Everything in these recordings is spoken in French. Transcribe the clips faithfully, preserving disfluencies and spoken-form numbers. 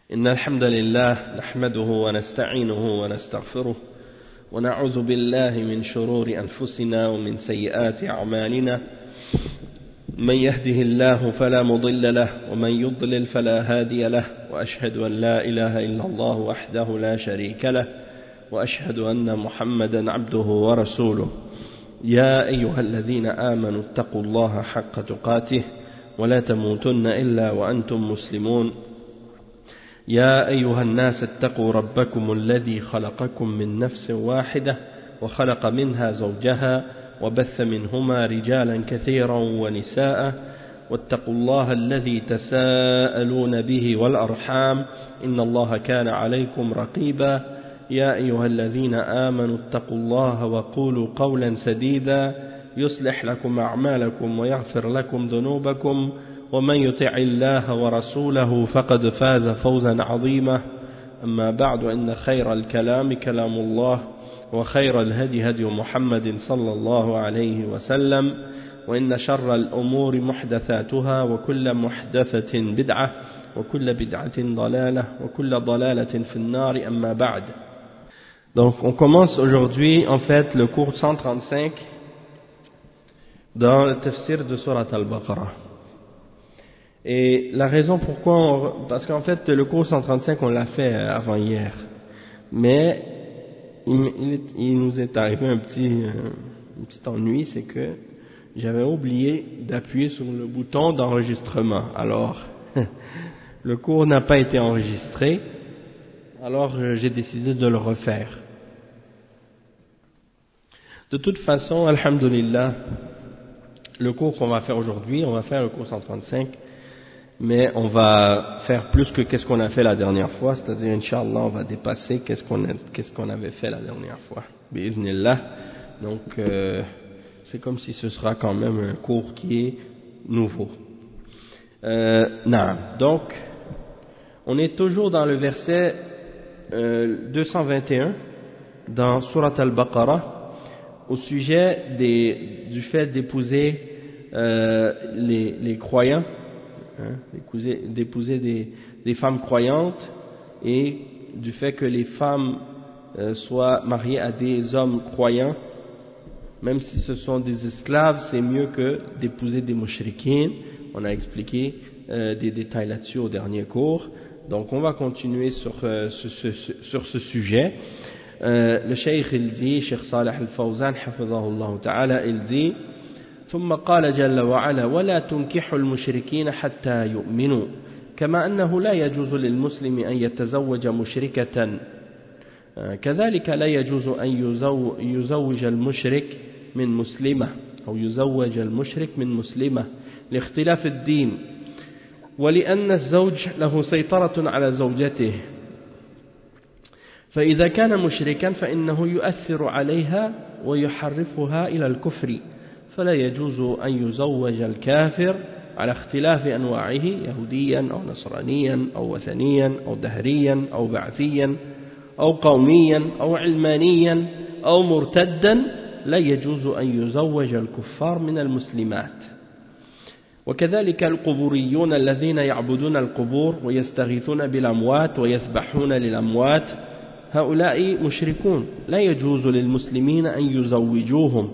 إن الحمد لله نحمده ونستعينه ونستغفره ونعوذ بالله من شرور أنفسنا ومن سيئات أعمالنا من يهده الله فلا مضل له ومن يضلل فلا هادي له وأشهد أن لا إله إلا الله وحده لا شريك له وأشهد أن محمدا عبده ورسوله يا أيها الذين آمنوا اتقوا الله حق تقاته ولا تموتن إلا وأنتم مسلمون يا أيها الناس اتقوا ربكم الذي خلقكم من نفس واحدة وخلق منها زوجها وبث منهما رجالا كثيرا ونساء واتقوا الله الذي تساءلون به والأرحام إن الله كان عليكم رقيبا يا أيها الذين آمنوا اتقوا الله وقولوا قولا سديدا يصلح لكم أعمالكم ويغفر لكم ذنوبكم ومن يطع الله ورسوله فقد فاز فوزا عظيما أما بعد إن خير الكلام كلام الله وخير الهدي هدي محمد صلى الله عليه وسلم وإن شر الأمور محدثاتها وكل محدثة بدعة وكل بدعة ضلالة وكل ضلالة في النار أما بعد. Donc on commence aujourd'hui en fait le cours cent trente-cinq dans le tafsir de Surat Al-Baqarah. Et la raison pourquoi, on, parce qu'en fait le cours cent trente-cinq on l'a fait avant hier, mais il, il, il nous est arrivé un petit, un petit ennui, c'est que j'avais oublié d'appuyer sur le bouton d'enregistrement. Alors le cours n'a pas été enregistré, alors j'ai décidé de le refaire. De toute façon, alhamdulillah, le cours qu'on va faire aujourd'hui, on va faire le cours cent trente-cinq, mais on va faire plus que qu'est-ce qu'on a fait la dernière fois, c'est-à-dire, Inch'Allah, on va dépasser qu'est-ce qu'on, a, qu'est-ce qu'on avait fait la dernière fois. Bi'idhnillah. Donc, euh, c'est comme si ce sera quand même un cours qui est nouveau. Euh, non. Donc, on est toujours dans le verset euh, deux cent vingt et un, dans Surat Al-Baqarah, au sujet des, du fait d'épouser euh, les, les croyants, hein, d'épouser, d'épouser des, des femmes croyantes, et du fait que les femmes euh, soient mariées à des hommes croyants, même si ce sont des esclaves, c'est mieux que d'épouser des mushrikines. On a expliqué euh, des détails là-dessus au dernier cours. Donc on va continuer sur, euh, ce, ce, sur ce sujet. Euh, le cheikh il dit, Cheikh Salih al-Fawzan hafidhahullah ta'ala, il dit ثم قال جل وعلا ولا تنكحوا المشركين حتى يؤمنوا كما أنه لا يجوز للمسلم أن يتزوج مشركة كذلك لا يجوز أن يزوج المشرك من مسلمة أو يزوج المشرك من مسلمة لاختلاف الدين ولأن الزوج له سيطرة على زوجته فإذا كان مشركا فإنه يؤثر عليها ويحرفها إلى الكفر فلا يجوز أن يزوج الكافر على اختلاف أنواعه يهوديا أو نصرانيا أو وثنيا أو دهريا أو بعثيا أو قوميا أو علمانيا أو مرتدا لا يجوز أن يزوج الكفار من المسلمات وكذلك القبوريون الذين يعبدون القبور ويستغيثون بالأموات ويذبحون للأموات هؤلاء مشركون لا يجوز للمسلمين أن يزوجوهم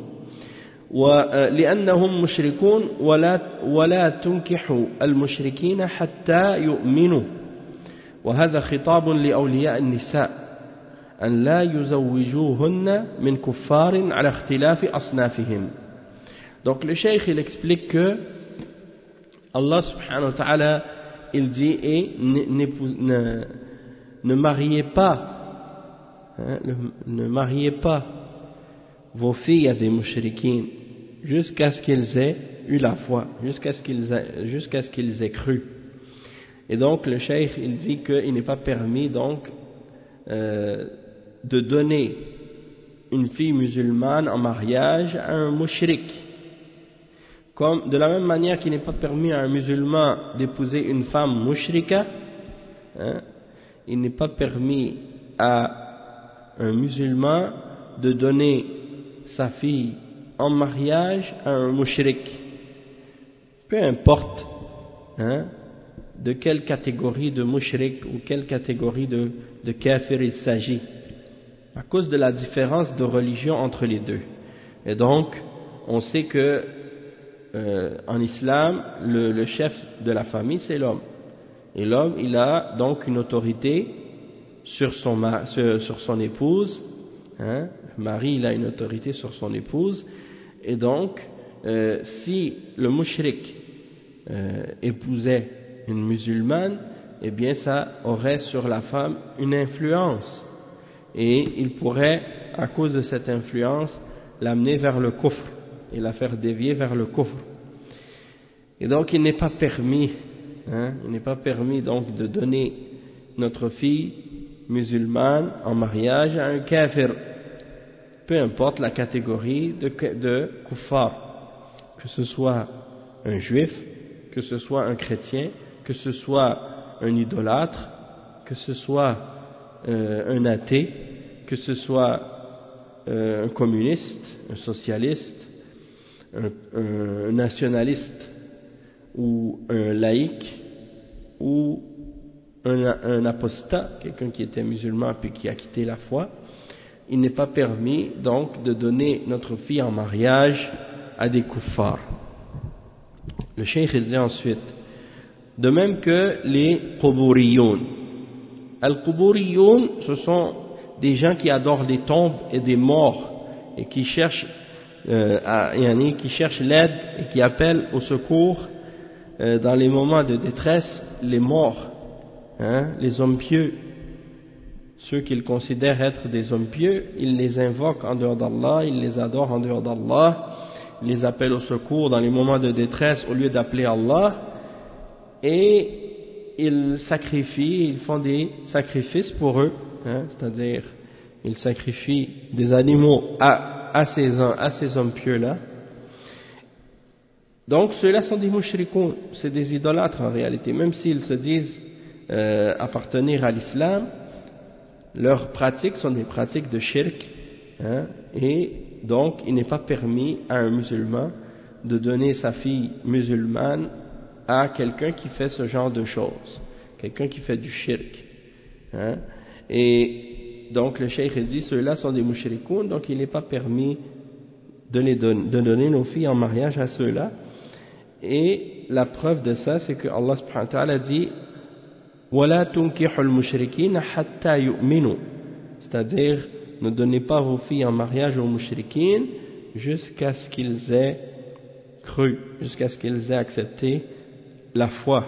ولأنهم مشركون ولا, ولا تنكحوا المشركين حتى يؤمنوا وهذا خطاب لأولياء النساء أن لا يزوجوهن من كفار على اختلاف أصنافهم. Donc le cheikh il explique que Allah subhanahu wa ta'ala il dit et ne, ne, ne mariez pas hein, ne, ne mariez pas vos filles à des mushrikines jusqu'à ce qu'ils aient eu la foi, jusqu'à ce qu'ils aient, jusqu'à ce qu'ils aient cru. Et donc le cheikh il dit qu'il n'est pas permis donc euh, de donner une fille musulmane en mariage à un mushrik, comme de la même manière qu'il n'est pas permis à un musulman d'épouser une femme mushrika, hein, il n'est pas permis à un musulman de donner sa fille en mariage à un mushrik, peu importe hein, de quelle catégorie de mushrik ou quelle catégorie de, de kafir il s'agit, à cause de la différence de religion entre les deux. Et donc, on sait que euh, en islam, le, le chef de la famille, c'est l'homme. Et l'homme, il a donc une autorité sur son, sur, sur son épouse. Hein. Marie, il a une autorité sur son épouse. Et donc, euh, si le mushrik euh, épousait une musulmane, eh bien ça aurait sur la femme une influence. Et il pourrait, à cause de cette influence, l'amener vers le kufr et la faire dévier vers le kufr. Et donc il n'est pas permis, hein, il n'est pas permis donc de donner notre fille musulmane en mariage à un kafir, peu importe la catégorie de, de kuffar, que ce soit un juif, que ce soit un chrétien, que ce soit un idolâtre, que ce soit euh, un athée, que ce soit euh, un communiste, un socialiste, un, un, un nationaliste ou un laïc ou un, un apostat, quelqu'un qui était musulman puis qui a quitté la foi. Il n'est pas permis donc de donner notre fille en mariage à des kuffars. Le cheikh il dit ensuite, de même que les quburiyoun. Al-quburiyoun, ce sont des gens qui adorent les tombes et des morts et qui cherchent, euh, à, qui cherchent l'aide et qui appellent au secours euh, dans les moments de détresse les morts, hein, les hommes pieux. Ceux qu'ils considèrent être des hommes pieux, ils les invoquent en dehors d'Allah, ils les adorent en dehors d'Allah, ils les appellent au secours dans les moments de détresse au lieu d'appeler Allah, et ils sacrifient, ils font des sacrifices pour eux, hein, c'est-à-dire ils sacrifient des animaux à, à, ces, à ces hommes pieux-là. Donc ceux-là sont des mushrikoun, c'est des idolâtres en réalité, même s'ils se disent euh, appartenir à l'islam. Leurs pratiques sont des pratiques de shirk, hein, et donc il n'est pas permis à un musulman de donner sa fille musulmane à quelqu'un qui fait ce genre de choses, quelqu'un qui fait du shirk. Hein, et donc le cheikh il dit ceux-là sont des mushrikoun, donc il n'est pas permis de, les don- de donner nos filles en mariage à ceux-là. Et la preuve de ça, c'est que Allah subhanahu wa ta'ala dit وَلَا تُنْكِحُ الْمُشْرِكِينَ حَتَّى يُؤْمِنُوا, c'est-à-dire ne donnez pas vos filles en mariage aux mushrikines jusqu'à ce qu'ils aient cru, jusqu'à ce qu'ils aient accepté la foi.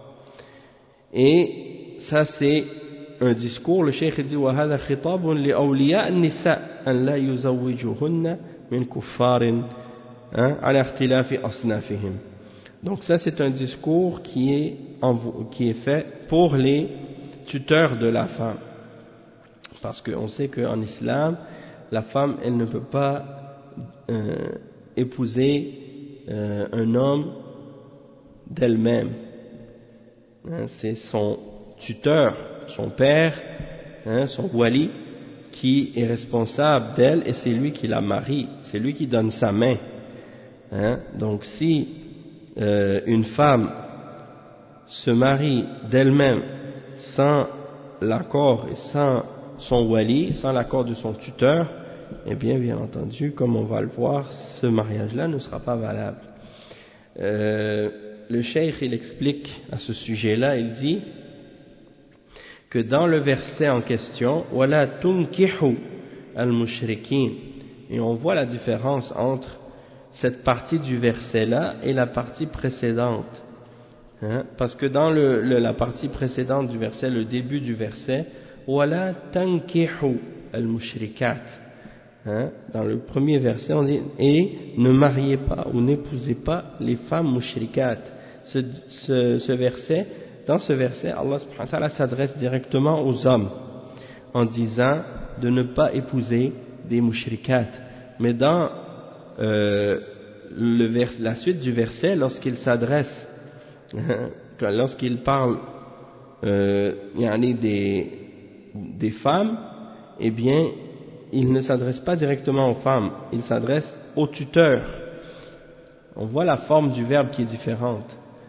Et ça c'est un discours, le cheikh dit وَهَذَا خِطَابٌ لِأَوْلِيَاءِ النِّسَاءِ أَنْ لَا يُزَوِّجُهُنَّ مِنْ كُفَّارٍ عَلَى اخْتِلَافِ أَصْنَافِهِمْ. Donc ça c'est un discours qui est, en, qui est fait pour les tuteurs de la femme, parce qu'on sait qu'en islam la femme elle ne peut pas euh, épouser euh, un homme d'elle-même, hein, c'est son tuteur, son père, hein, son wali qui est responsable d'elle et c'est lui qui la marie, c'est lui qui donne sa main, hein. Donc si Euh, une femme se marie d'elle-même sans l'accord et sans son wali, sans l'accord de son tuteur, eh bien, bien entendu, comme on va le voir, ce mariage-là ne sera pas valable. Euh, le cheikh, il explique à ce sujet-là, il dit que dans le verset en question, وَلَا تُنْكِحُوا الْمُشْرِكِينَ, et on voit la différence entre cette partie du verset-là et la partie précédente. Hein, parce que dans le, le, la partie précédente du verset, le début du verset, وَلَا تَنْكِحُوا الْمُشْرِكَاتِ, hein, dans le premier verset, on dit, et ne mariez pas ou n'épousez pas les femmes mushrikat. Ce, ce, ce verset, dans ce verset, Allah subhanahu wa ta'ala s'adresse directement aux hommes en disant de ne pas épouser des mushrikat. Mais dans Euh, le vers, la suite du verset, lorsqu'il s'adresse, lorsqu'il parle euh, des, des femmes, eh bien, il ne s'adresse pas directement aux femmes, il s'adresse aux tuteurs. On voit la forme du verbe qui est différente.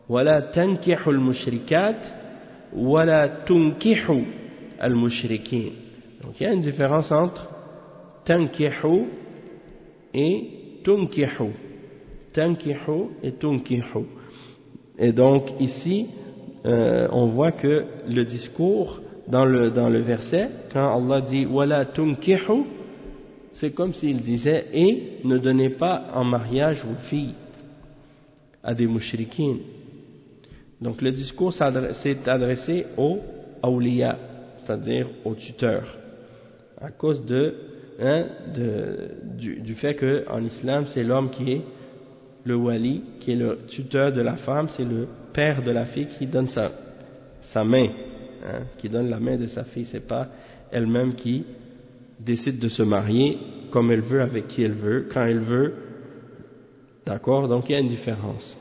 ولا تنكحوا المشركات ولا تنكحوا المشركين. Donc il y a une différence entre tankihu et tunkihu. Tankihu et tunkihu. Et donc ici, euh, on voit que le discours dans le, dans le verset, quand Allah dit wala tunkihu, c'est comme s'il disait et ne donnez pas en mariage vos filles à des mushrikines. Donc le discours s'est adressé aux awliya, c'est-à-dire aux tuteurs, à cause de, hein, de, du, du fait qu'en islam c'est l'homme qui est le wali, qui est le tuteur de la femme, c'est le père de la fille qui donne sa, sa main, hein, qui donne la main de sa fille, c'est pas elle-même qui décide de se marier comme elle veut, avec qui elle veut, quand elle veut, d'accord, donc il y a une différence.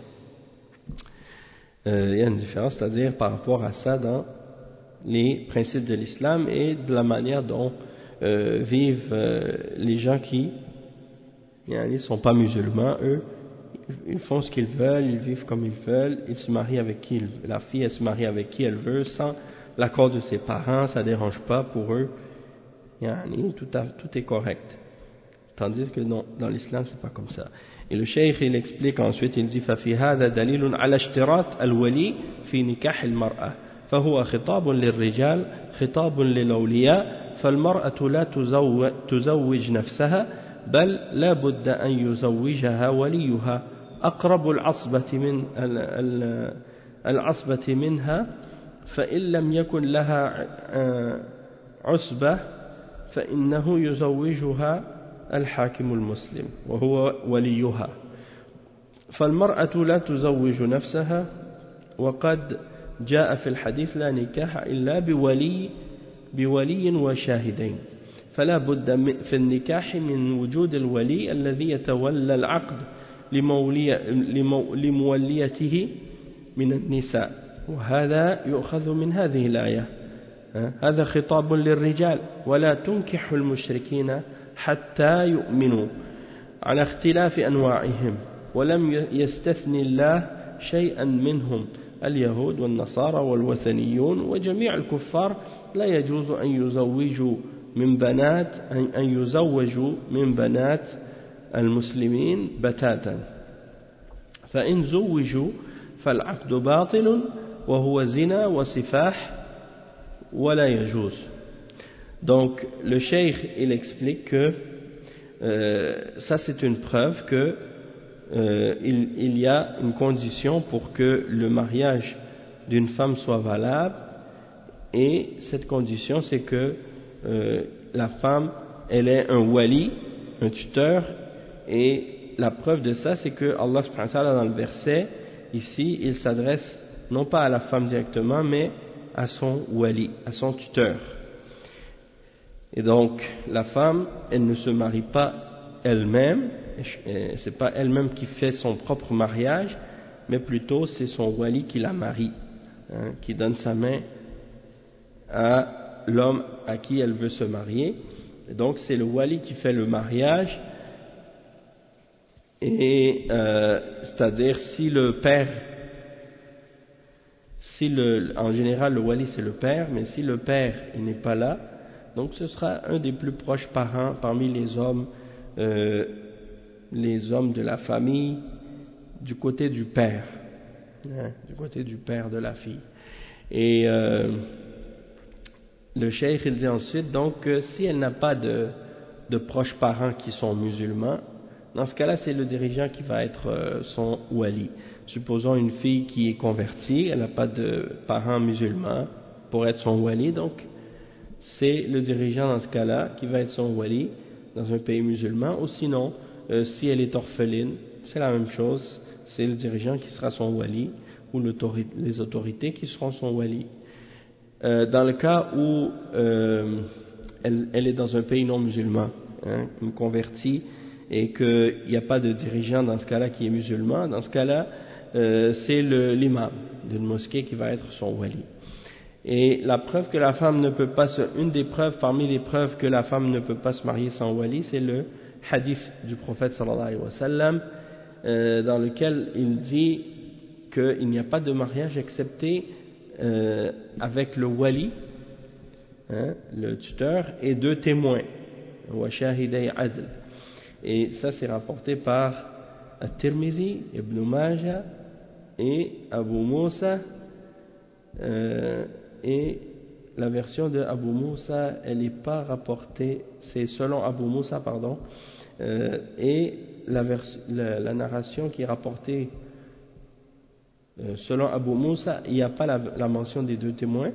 Euh, il y a une différence, c'est-à-dire par rapport à ça dans les principes de l'islam et de la manière dont euh, vivent euh, les gens qui ne sont pas musulmans. Eux, ils font ce qu'ils veulent, ils vivent comme ils veulent, ils se marient avec qui ils veulent. La fille, elle se marie avec qui elle veut, sans l'accord de ses parents, ça ne dérange pas pour eux. Tout, a, tout est correct. Tandis que non, dans l'islam, c'est pas comme ça. Et le cheikh, il explique ensuite, il dit ففي هذا دليل على اشتراط الولي في نكاح المرأة فهو خطاب للرجال خطاب للأولياء فالمرأة لا تزوج, تزوج نفسها بل لا بد أن يزوجها وليها أقرب العصبة من العصبة منها فإن لم يكن لها عصبة فإنه يزوجها الحاكم المسلم وهو وليها فالمرأة لا تزوج نفسها وقد جاء في الحديث لا نكاح إلا بولي بولي وشاهدين فلا بد في النكاح من وجود الولي الذي يتولى العقد لمولي لموليته من النساء وهذا يؤخذ من هذه الآية هذا خطاب للرجال ولا تنكحوا المشركين حتى يؤمنوا على اختلاف أنواعهم ولم يستثني الله شيئا منهم اليهود والنصارى والوثنيون وجميع الكفار لا يجوز أن يزوجوا من بنات أن يزوجوا من بنات المسلمين بتاتا فإن زوجوا فالعقد باطل وهو زنا وسفاح ولا يجوز. Donc le cheikh il explique que euh, ça c'est une preuve que euh, il, il y a une condition pour que le mariage d'une femme soit valable et cette condition c'est que euh, la femme elle est un wali, un tuteur et la preuve de ça c'est que Allah subhanahu wa ta'ala dans le verset ici il s'adresse non pas à la femme directement mais à son wali, à son tuteur. Et donc, la femme, elle ne se marie pas elle-même, c'est pas elle-même qui fait son propre mariage, mais plutôt c'est son wali qui la marie, hein, qui donne sa main à l'homme à qui elle veut se marier. Et donc, c'est le wali qui fait le mariage, et euh, c'est-à-dire si le père, si le, en général le wali c'est le père, mais si le père il n'est pas là, donc ce sera un des plus proches parents parmi les hommes, euh, les hommes de la famille, du côté du père, hein, du côté du père de la fille. Et euh, le cheikh il dit ensuite donc que si elle n'a pas de, de proches parents qui sont musulmans, dans ce cas-là c'est le dirigeant qui va être euh, son wali. Supposons une fille qui est convertie, elle n'a pas de parents musulmans pour être son wali, donc c'est le dirigeant dans ce cas-là qui va être son wali dans un pays musulman, ou sinon, euh, si elle est orpheline, c'est la même chose, c'est le dirigeant qui sera son wali, ou les autorités qui seront son wali. Euh, dans le cas où euh, elle, elle est dans un pays non musulman, hein, une convertie, et qu'il n'y a pas de dirigeant dans ce cas-là qui est musulman, dans ce cas-là, euh, c'est l'imam d'une mosquée qui va être son wali. Et la preuve que la femme ne peut pas se, une des preuves parmi les preuves que la femme ne peut pas se marier sans wali, c'est le hadith du prophète sallallahu alayhi wa sallam, euh, dans lequel il dit que qu'il n'y a pas de mariage excepté euh, avec le wali, hein, le tuteur, et deux témoins, wa shahiday adl. Et ça c'est rapporté par At-Tirmizi, Ibn Majah et Abu Moussa, euh, et la version de Abu Moussa, elle n'est pas rapportée, c'est selon Abu Moussa, pardon, euh, et la, la, la narration qui est rapportée euh, selon Abu Moussa, il n'y a pas la, la mention des deux témoins,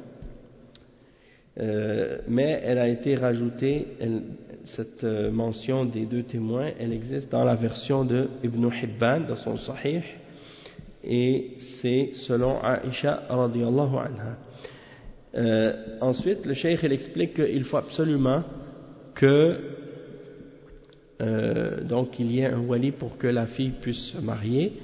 euh, mais elle a été rajoutée, elle, cette euh, mention des deux témoins, elle existe dans la version de Ibn Hibban, dans son Sahih, et c'est selon Aïcha radiyallahu anha. Euh, ensuite, le cheikh il explique qu'il faut absolument que euh, donc il y ait un wali pour que la fille puisse se marier,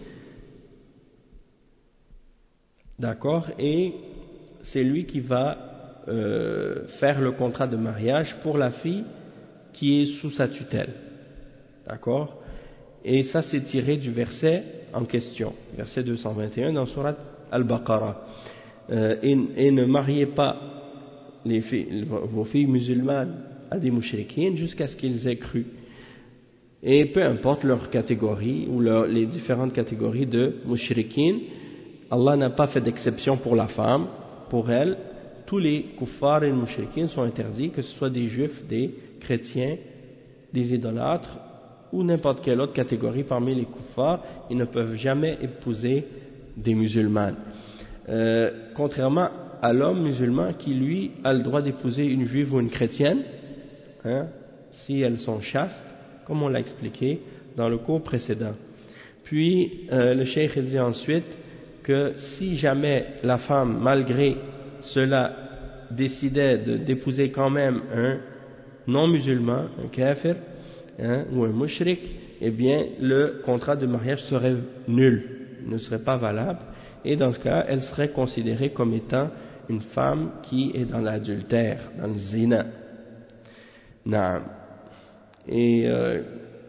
d'accord, et c'est lui qui va euh, faire le contrat de mariage pour la fille qui est sous sa tutelle, d'accord, et ça c'est tiré du verset en question, verset deux cent vingt et un dans Surat Al-Baqarah. Euh, et, et ne mariez pas les filles, vos filles musulmanes à des mouchrikines jusqu'à ce qu'ils aient cru. Et peu importe leur catégorie ou leur, les différentes catégories de mouchrikines, Allah n'a pas fait d'exception pour la femme. Pour elle, tous les kuffars et les mouchrikines sont interdits, que ce soit des juifs, des chrétiens, des idolâtres ou n'importe quelle autre catégorie parmi les kuffars. Ils ne peuvent jamais épouser des musulmanes. Euh, contrairement à l'homme musulman qui lui a le droit d'épouser une juive ou une chrétienne, hein, si elles sont chastes, comme on l'a expliqué dans le cours précédent. Puis euh, le cheikh il dit ensuite que si jamais la femme malgré cela décidait de, d'épouser quand même un non musulman, un kafir, hein, ou un mushrik, eh bien le contrat de mariage serait nul, ne serait pas valable. Et dans ce cas, elle serait considérée comme étant une femme qui est dans l'adultère, dans le zina. Naam. Et euh,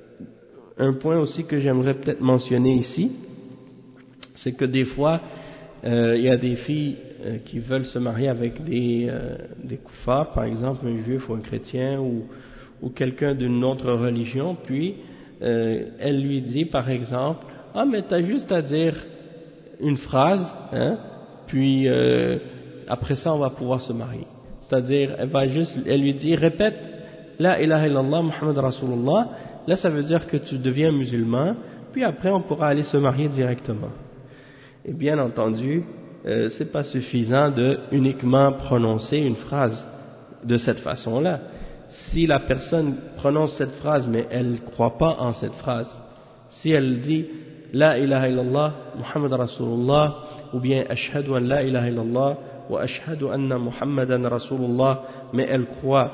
un point aussi que j'aimerais peut-être mentionner ici, c'est que des fois, euh, il y a des filles euh, qui veulent se marier avec des, euh, des kuffars, par exemple un juif ou un chrétien ou, ou quelqu'un d'une autre religion, puis euh, elle lui dit par exemple, « Ah mais t'as juste à dire une phrase, hein, puis euh, après ça on va pouvoir se marier. » C'est-à-dire, elle va juste, elle lui dit, répète, La ilaha illallah Muhammad Rasulullah, là ça veut dire que tu deviens musulman, puis après on pourra aller se marier directement. Et bien entendu, euh, c'est pas suffisant de uniquement prononcer une phrase de cette façon-là. Si la personne prononce cette phrase mais elle ne croit pas en cette phrase, si elle dit La ilaha illallah Muhammad Rasulullah, ou bien Ashhadu an la ilaha illallah wa ashhadu anna Muhammadan Rasulullah, mais elle ne croit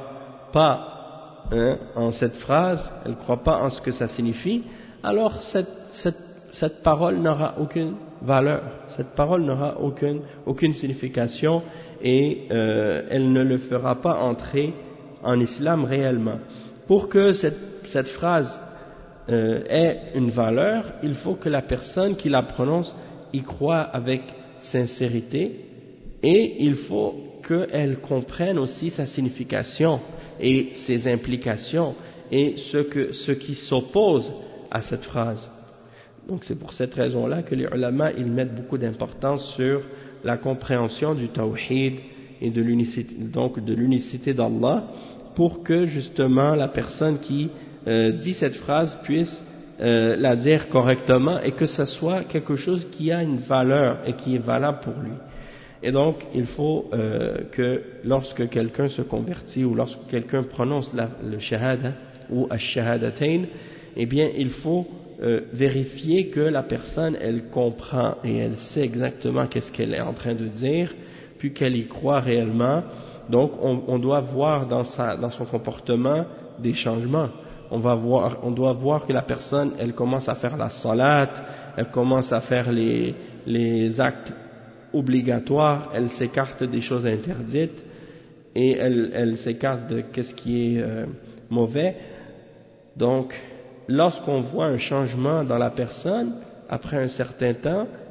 pas hein, en cette phrase, elle ne croit pas en ce que ça signifie, alors cette, cette, cette parole n'aura aucune valeur, cette parole n'aura aucune, aucune signification et euh, elle ne le fera pas entrer en islam réellement. Pour que cette, cette phrase euh, ait une valeur, il faut que la personne qui la prononce y croit avec sincérité et il faut qu'elle comprenne aussi sa signification et ses implications et ce, que, ce qui s'oppose à cette phrase. Donc c'est pour cette raison-là que les ulama ils mettent beaucoup d'importance sur la compréhension du tawhid et de l'unicité, donc de l'unicité d'Allah, pour que justement la personne qui euh, dit cette phrase puisse euh, la dire correctement et que ce soit quelque chose qui a une valeur et qui est valable pour lui. Et donc il faut euh, que lorsque quelqu'un se convertit ou lorsque quelqu'un prononce la, le shahada ou ash-shahadatain, eh bien il faut euh, vérifier que la personne elle comprend et elle sait exactement qu'est-ce qu'elle est en train de dire, puis qu'elle y croit réellement. Donc on, on doit voir dans, sa, dans son comportement des changements. On, va voir, on doit voir que la personne elle commence à faire la salat, elle commence à faire les, les actes obligatoires, elle s'écarte des choses interdites et elle, elle s'écarte de qu'est-ce qui est euh, mauvais. Donc lorsqu'on voit un changement dans la personne après un certain temps,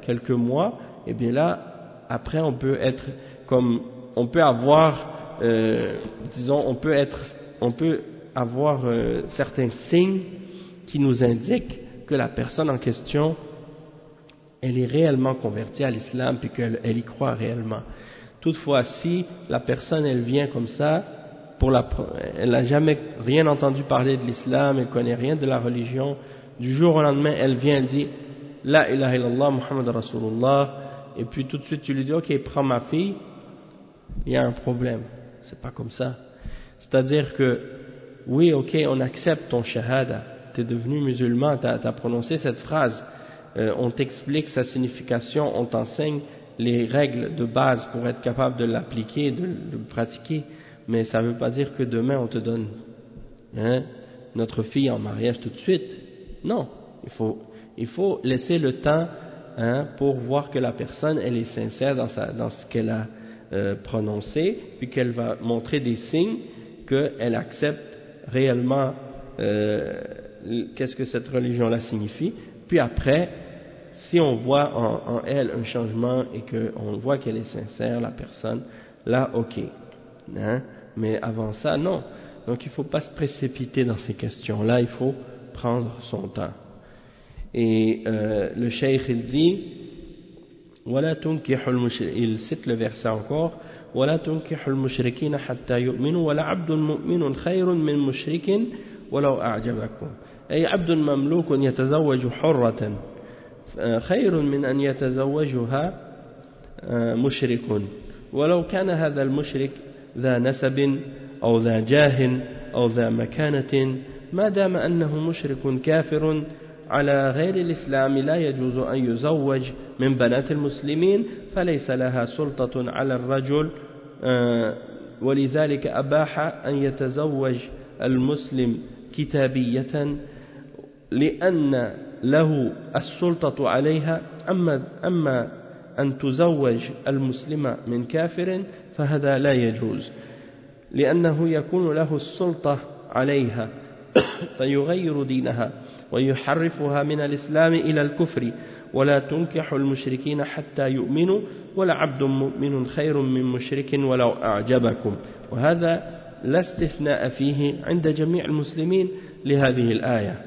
quelques mois, et bien là, après on peut être comme, on peut avoir, euh, disons, on peut être, on peut avoir euh, certains signes qui nous indiquent que la personne en question, elle est réellement convertie à l'islam puis qu'elle elle y croit réellement. Toutefois, si la personne elle vient comme ça, pour la, elle n'a jamais rien entendu parler de l'islam, elle connaît rien de la religion, du jour au lendemain elle vient, elle dit La ilaha illallah Muhammad Rasulullah, et puis tout de suite tu lui dis ok prends ma fille, il y a un problème. C'est pas comme ça. C'est-à-dire que oui ok on accepte ton shahada, tu es devenu musulman, tu as prononcé cette phrase, euh, on t'explique sa signification, on t'enseigne les règles de base pour être capable de l'appliquer, de le pratiquer, mais ça ne veut pas dire que demain on te donne hein, notre fille en mariage tout de suite. Non, il faut, il faut laisser le temps hein, pour voir que la personne elle est sincère dans, sa, dans ce qu'elle a euh, prononcé, puis qu'elle va montrer des signes qu'elle accepte réellement euh, qu'est-ce que cette religion-là signifie, puis après si on voit en, en elle un changement et qu'on voit qu'elle est sincère, la personne, là, ok. Hein? Mais avant ça, non. Donc il ne faut pas se précipiter dans ces questions-là, il faut prendre son temps. Et euh, le cheikh, il dit, il cite le verset encore, وَلَا تُنْكِحُ الْمُشْرِكِينَ حَتَّى يُؤْمِنُوا وَلَا عَبْدٌ مُؤْمِنٌ خَيْرٌ مِّن مُشْرِكٍ وَلَوْ أَعْجَبَكُمْ أي عبد مملوك يتزوج حرة خير من أن يتزوجها مشرك ولو كان هذا المشرك ذا نسب أو ذا جاه أو ذا مكانة ما دام أنه مشرك كافر على غير الإسلام لا يجوز أن يزوج من بنات المسلمين فليس لها سلطة على الرجل ولذلك أباح أن يتزوج المسلم كتابية لأن له السلطة عليها أما, أما أن تزوج المسلمة من كافر فهذا لا يجوز لأنه يكون له السلطة عليها فيغير دينها ويحرفها من الإسلام إلى الكفر ولا تنكح المشركين حتى يؤمنوا ولا عبد مؤمن خير من مشرك ولو أعجبكم وهذا لا استثناء فيه عند جميع المسلمين لهذه الآية.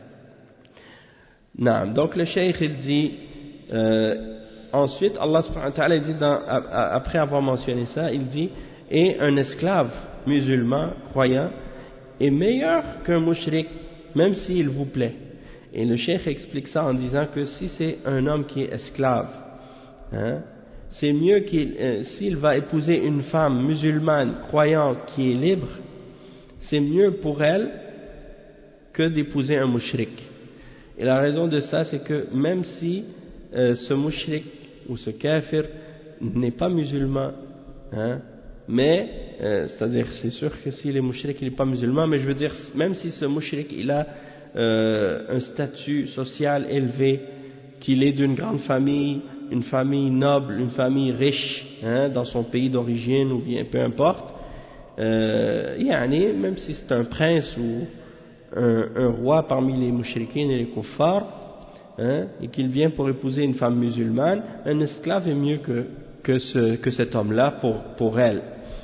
Non. Donc le cheikh il dit euh, ensuite Allah subhanahu wa ta'ala dit dans, après avoir mentionné ça il dit et un esclave musulman croyant est meilleur qu'un mushrik même s'il vous plaît. Et le cheikh explique ça en disant que si c'est un homme qui est esclave hein, c'est mieux qu'il euh, s'il va épouser une femme musulmane croyante qui est libre, c'est mieux pour elle que d'épouser un mushrik. Et la raison de ça, c'est que même si euh, ce mushrik ou ce kafir n'est pas musulman, hein, mais, euh, c'est-à-dire, c'est sûr que s'il est mushrik, il n'est pas musulman, mais je veux dire, même si ce mushrik, il a euh, un statut social élevé, qu'il est d'une grande famille, une famille noble, une famille riche, hein, dans son pays d'origine ou bien peu importe, euh, yani, même si c'est un prince ou Un, un roi parmi les mouchrikines et les kuffars, hein, et qu'il vient pour épouser une femme musulmane, un esclave est mieux que, que, ce, que cet homme-là pour, pour elle,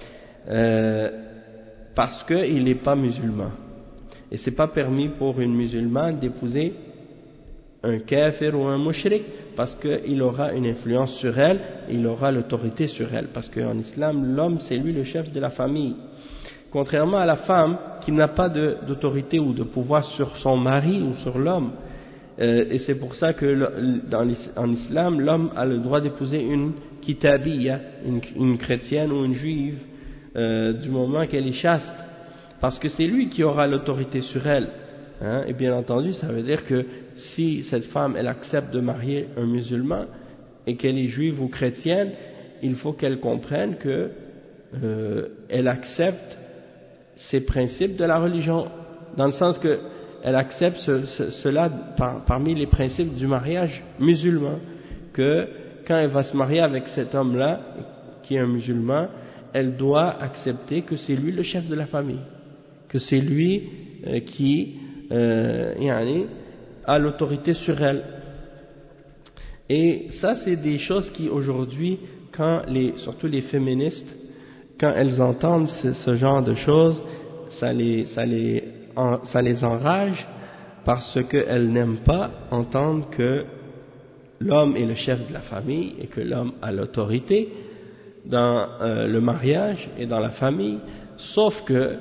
euh, parce qu'il n'est pas musulman. Et c'est pas permis pour une musulmane d'épouser un kafir ou un mouchrik, parce qu'il aura une influence sur elle, il aura l'autorité sur elle, parce qu'en islam, l'homme c'est lui le chef de la famille. Contrairement à la femme qui n'a pas d'autorité ou de pouvoir sur son mari ou sur l'homme. Euh, et c'est pour ça que le, dans en islam, l'homme a le droit d'épouser une kitabiya, une, une chrétienne ou une juive, euh, du moment qu'elle est chaste. Parce que c'est lui qui aura l'autorité sur elle. Hein, et bien entendu, ça veut dire que si cette femme, elle accepte de marier un musulman et qu'elle est juive ou chrétienne, il faut qu'elle comprenne que euh, elle accepte ces principes de la religion, dans le sens que elle accepte ce, ce, cela par, parmi les principes du mariage musulman, que quand elle va se marier avec cet homme-là, qui est un musulman, elle doit accepter que c'est lui le chef de la famille, que c'est lui euh, qui euh, yani, a l'autorité sur elle. Et ça, c'est des choses qui aujourd'hui, quand les, surtout les féministes, quand elles entendent ce, ce genre de choses, ça les, ça les, en, ça les enrage parce qu'elles n'aiment pas entendre que l'homme est le chef de la famille et que l'homme a l'autorité dans euh, le mariage et dans la famille, sauf que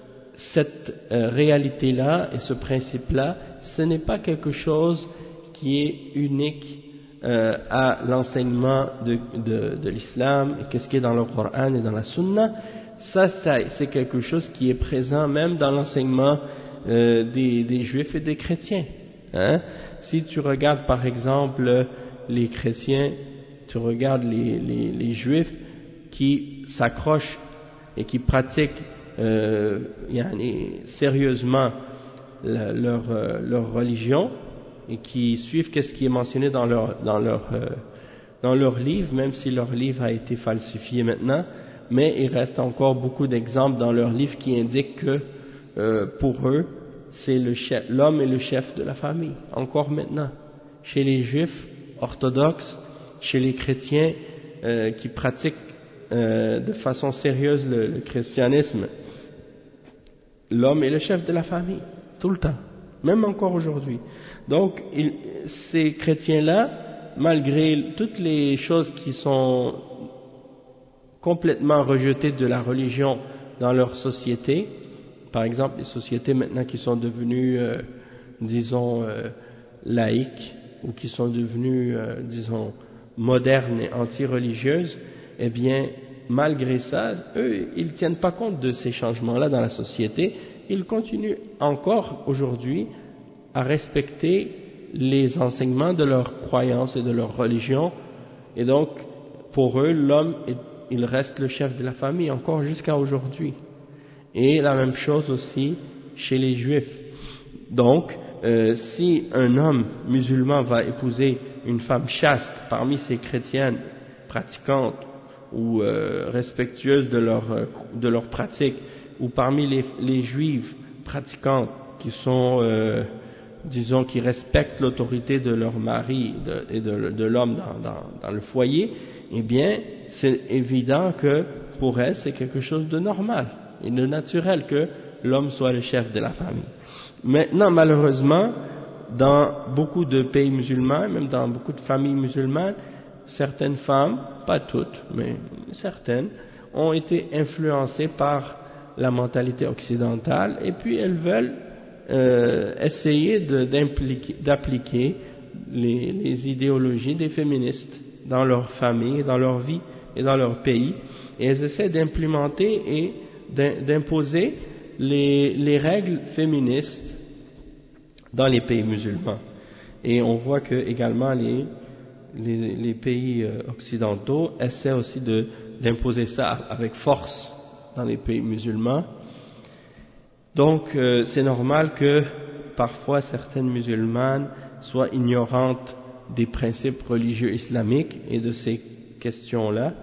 cette euh, réalité-là et ce principe-là, ce n'est pas quelque chose qui est unique euh, à l'enseignement de, de, de l'islam et qu'est-ce qui est dans le Coran et dans la Sunna. Ça, ça c'est quelque chose qui est présent même dans l'enseignement euh, des, des juifs et des chrétiens. Hein? Si tu regardes par exemple les chrétiens, tu regardes les, les, les juifs qui s'accrochent et qui pratiquent euh, yani, sérieusement la, leur, euh, leur religion et qui suivent qu'est-ce qui est mentionné dans leur, dans leur, euh, dans leur livre, même si leur livre a été falsifié maintenant, mais il reste encore beaucoup d'exemples dans leur livre qui indiquent que euh, pour eux, c'est le chef, l'homme est le chef de la famille, encore maintenant. Chez les juifs orthodoxes, chez les chrétiens euh, qui pratiquent euh, de façon sérieuse le, le christianisme, l'homme est le chef de la famille, tout le temps, même encore aujourd'hui. Donc, il, ces chrétiens-là, malgré toutes les choses qui sont complètement rejetées de la religion dans leur société, par exemple les sociétés maintenant qui sont devenues, euh, disons, euh, laïques, ou qui sont devenues, euh, disons, modernes et anti-religieuses, eh bien, malgré ça, eux, ils ne tiennent pas compte de ces changements-là dans la société. Ils continuent encore aujourd'hui à respecter les enseignements de leur croyance et de leur religion. Et donc, pour eux, l'homme, il reste le chef de la famille encore jusqu'à aujourd'hui. Et la même chose aussi chez les juifs. Donc, euh, si un homme musulman va épouser une femme chaste parmi ces chrétiennes pratiquantes ou euh, respectueuses de leur, de leur pratique, ou parmi les, les juives pratiquantes qui sont, euh, disons, qui respectent l'autorité de leur mari de, et de, de l'homme dans, dans, dans le foyer, eh bien, c'est évident que pour elles, c'est quelque chose de normal et de naturel que l'homme soit le chef de la famille. Maintenant, malheureusement, dans beaucoup de pays musulmans, même dans beaucoup de familles musulmanes, certaines femmes, pas toutes, mais certaines, ont été influencées par la mentalité occidentale et puis elles veulent euh, essayer de, d'appliquer les, les idéologies des féministes dans leur famille, dans leur vie et dans leur pays, et elles essaient d'implémenter et d'imposer les, les règles féministes dans les pays musulmans. Et on voit que également les, les, les pays occidentaux essaient aussi de, d'imposer ça avec force dans les pays musulmans. Donc euh, c'est normal que parfois certaines musulmanes soient ignorantes des principes religieux islamiques et de ces questions-là,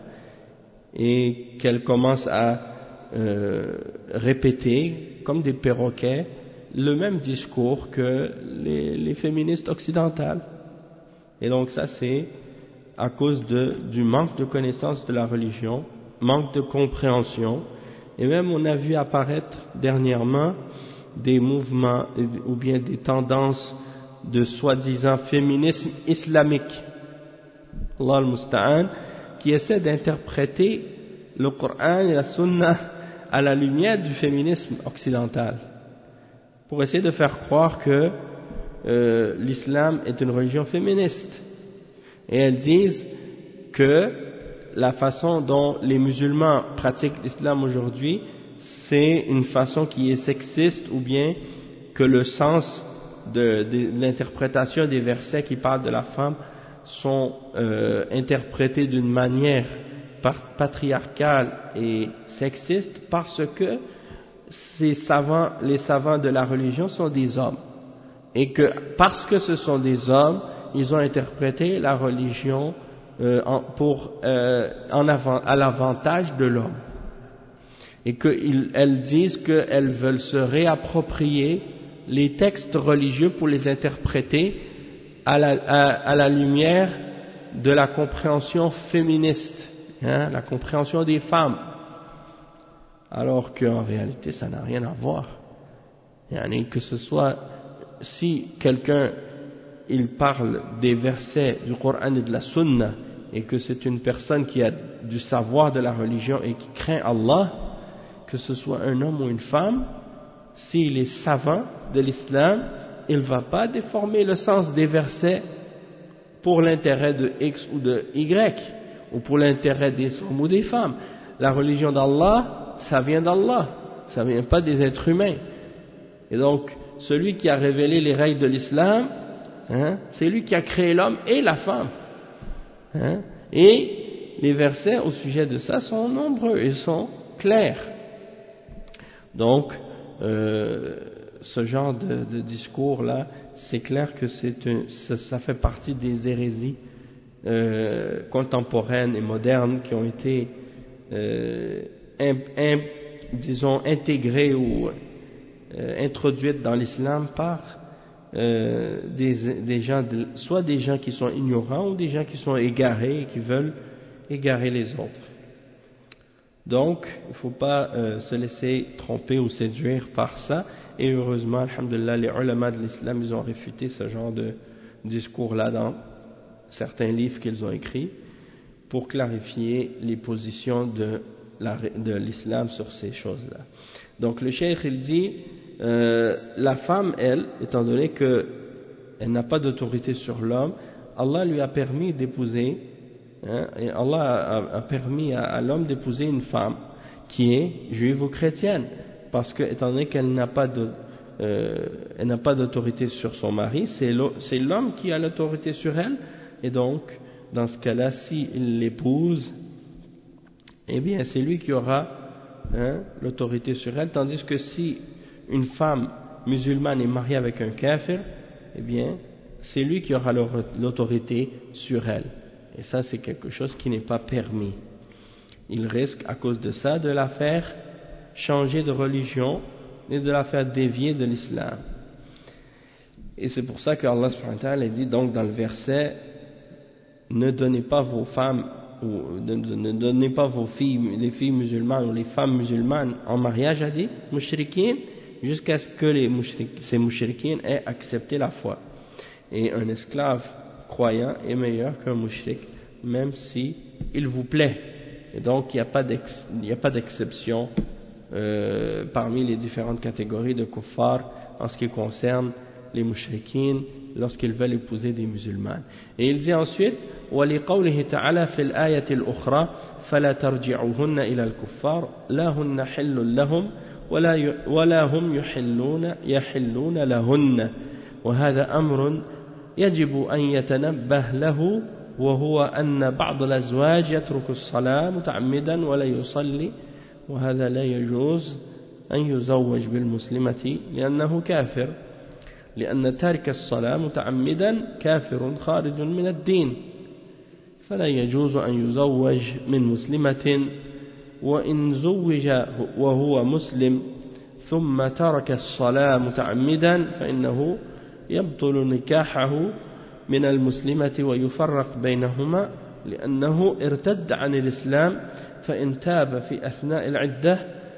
et qu'elles commencent à euh, répéter comme des perroquets le même discours que les, les féministes occidentales. Et donc ça, c'est à cause de, du manque de connaissance de la religion, manque de compréhension, et même on a vu apparaître dernièrement des mouvements ou bien des tendances de soi-disant féminisme islamique, Allah al-Musta'an, qui essaient d'interpréter le Coran et la Sunna à la lumière du féminisme occidental, pour essayer de faire croire que euh, l'islam est une religion féministe. Et elles disent que la façon dont les musulmans pratiquent l'islam aujourd'hui, c'est une façon qui est sexiste, ou bien que le sens de, de, de l'interprétation des versets qui parlent de la femme sont euh, interprétés d'une manière patriarcale et sexiste parce que ces savants, les savants de la religion sont des hommes, et que parce que ce sont des hommes, ils ont interprété la religion euh, en, pour, euh, en avant, à l'avantage de l'homme, et qu'elles disent qu'elles veulent se réapproprier les textes religieux pour les interpréter à la, à, à la lumière de la compréhension féministe, hein, la compréhension des femmes, alors qu'en réalité ça n'a rien à voir. Yani que ce soit, si quelqu'un il parle des versets du Coran et de la Sunna et que c'est une personne qui a du savoir de la religion et qui craint Allah, que ce soit un homme ou une femme, s'il est savant de l'islam, il ne va pas déformer le sens des versets pour l'intérêt de X ou de Y, ou pour l'intérêt des hommes ou des femmes. La religion d'Allah, ça vient d'Allah, ça ne vient pas des êtres humains. Et donc, celui qui a révélé les règles de l'islam, hein, c'est lui qui a créé l'homme et la femme. Hein, et les versets au sujet de ça sont nombreux, ils sont clairs. Donc, euh, ce genre de, de discours-là, c'est clair que c'est un, ça, ça fait partie des hérésies euh, contemporaines et modernes qui ont été, euh, in, in, disons, intégrées ou euh, introduites dans l'islam par euh, des, des gens, de, soit des gens qui sont ignorants ou des gens qui sont égarés et qui veulent égarer les autres. Donc, il ne faut pas euh, se laisser tromper ou séduire par ça. Et heureusement, alhamdulillah, les ulama de l'islam, ils ont réfuté ce genre de discours-là dans certains livres qu'ils ont écrits pour clarifier les positions de, la, de l'islam sur ces choses-là. Donc, le cheikh, il dit, euh, la femme, elle, étant donné qu'elle n'a pas d'autorité sur l'homme, Allah lui a permis d'épouser, hein, et Allah a, a permis à, à l'homme d'épouser une femme qui est juive ou chrétienne. Parce que, étant donné qu'elle n'a pas de, euh, elle n'a pas d'autorité sur son mari, c'est l'homme qui a l'autorité sur elle, et donc, dans ce cas-là, s'il l'épouse, eh bien, c'est lui qui aura hein, l'autorité sur elle, tandis que si une femme musulmane est mariée avec un kafir, eh bien, c'est lui qui aura l'autorité sur elle. Et ça, c'est quelque chose qui n'est pas permis. Il risque, à cause de ça, de la faire changer de religion et de la faire dévier de l'islam. Et c'est pour ça que Allah subhanahu wa ta'ala dit donc dans le verset, ne donnez pas vos femmes ou ne, ne donnez pas vos filles, les filles musulmanes ou les femmes musulmanes en mariage à des mushrikines jusqu'à ce que les mushrik, ces mushrikines aient accepté la foi. Et un esclave croyant est meilleur qu'un mushrik, même si il vous plaît. Et donc il n'y a pas d'ex, il n'y a pas d'exception Euh, parmi les différentes catégories de kuffar en ce qui concerne les mushrikines lorsqu'ils veulent épouser des musulmanes. Et il dit ensuite وَلِقَوْلِهِ تَعَالَى فِي الْآيَةِ الْأُخْرَى فَلَا تَرْجِعُوهُنَّ إِلَى الْكُفَّارِ لَا هُنَّ حِلٌّ لَهُمْ وَلَا هُمْ يحلون, يحلون لَهُنَّ وهذا أمر يجب أن يتنبه له وهو أن بعض الأزواج يترك الصلاة متعمدا ولا يصلي وهذا لا يجوز أن يزوج بالمسلمة لأنه كافر لأن تارك الصلاة متعمدا كافر خارج من الدين فلا يجوز أن يزوج من مسلمة وإن زوج وهو مسلم ثم ترك الصلاة متعمدا فإنه يبطل نكاحه من المسلمة ويفرق بينهما لأنه ارتد عن الإسلام فإن تاب في أثناء العدة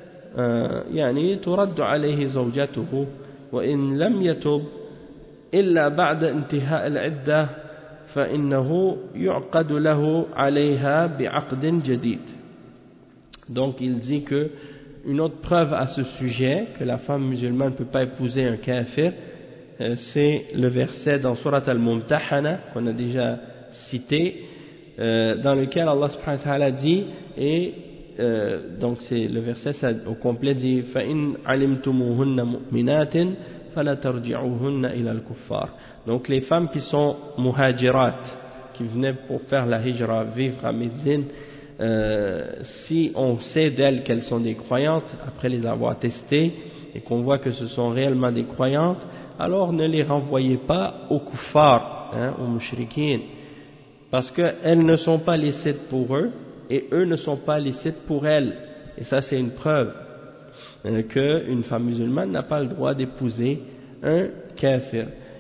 يعني ترد عليه زوجته وإن لم يتب إلا بعد انتهاء العدة فإنه يعقد له عليها بعقد جديد. Donc il dit que une autre preuve à ce sujet que la femme musulmane ne peut pas épouser un kafir, c'est le verset dans Surat Al-Mumtahana qu'on a déjà cité, Euh, dans lequel Allah subhanahu wa ta'ala dit, et euh, donc c'est le verset ça, au complet dit فَإِنْ عَلِمْتُمُوهُنَّ مُؤْمِنَاتٍ فَلَا تَرْجِعُوهُنَّ إِلَى الْكُفَّارِ. Donc les femmes qui sont muhajirat, qui venaient pour faire la hijra, vivre à Médine, euh, si on sait d'elles qu'elles sont des croyantes, après les avoir testées, et qu'on voit que ce sont réellement des croyantes, alors ne les renvoyez pas aux kuffar, hein, aux mushrikines, parce qu'elles ne sont pas licites pour eux et eux ne sont pas licites pour elles. Et ça c'est une preuve euh, qu'une femme musulmane n'a pas le droit d'épouser un kafir.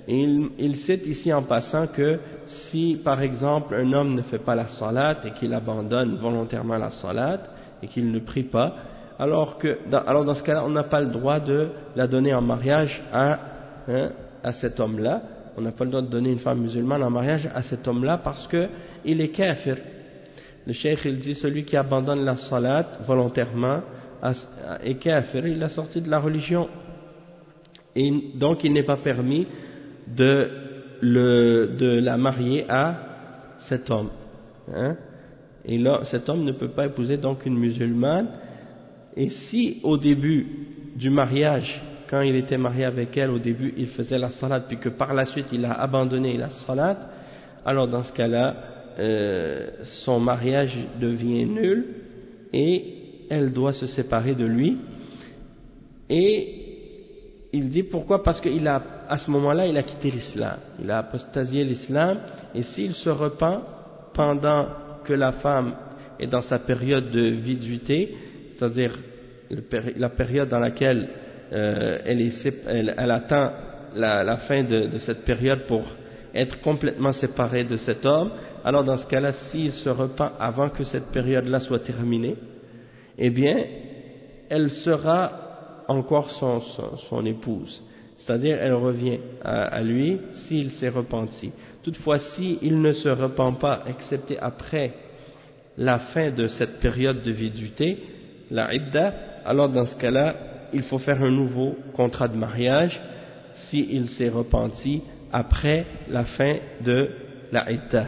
Et il, il cite ici en passant que si par exemple un homme ne fait pas la salat et qu'il abandonne volontairement la salat et qu'il ne prie pas, alors que dans, alors dans ce cas-là on n'a pas le droit de la donner en mariage à, hein, à cet homme-là. On n'a pas le droit de donner une femme musulmane en mariage à cet homme-là parce que il est kafir. Le cheikh il dit celui qui abandonne la salat volontairement est kafir, il a sorti de la religion. Et donc il n'est pas permis de, le, de la marier à cet homme. Hein? Et là, cet homme ne peut pas épouser donc une musulmane. Et si au début du mariage, quand il était marié avec elle, au début il faisait la salat, puis que par la suite il a abandonné la salat, alors dans ce cas-là, euh, son mariage devient nul et elle doit se séparer de lui. Et il dit pourquoi? Parce qu'il a, à ce moment-là, il a quitté l'islam, il a apostasié l'islam, et s'il se repent pendant que la femme est dans sa période de viduité, c'est-à-dire la période dans laquelle euh, elle, est, elle, elle attend la, la fin de, de cette période pour être complètement séparée de cet homme, alors dans ce cas-là, s'il se repent avant que cette période-là soit terminée, eh bien, elle sera encore son, son, son épouse, c'est-à-dire elle revient à, à lui s'il s'est repenti. Toutefois, s'il ne se repent pas, excepté après la fin de cette période de viduité, la idda, alors dans ce cas-là, il faut faire un nouveau contrat de mariage s'il s'est repenti après la fin de la idda.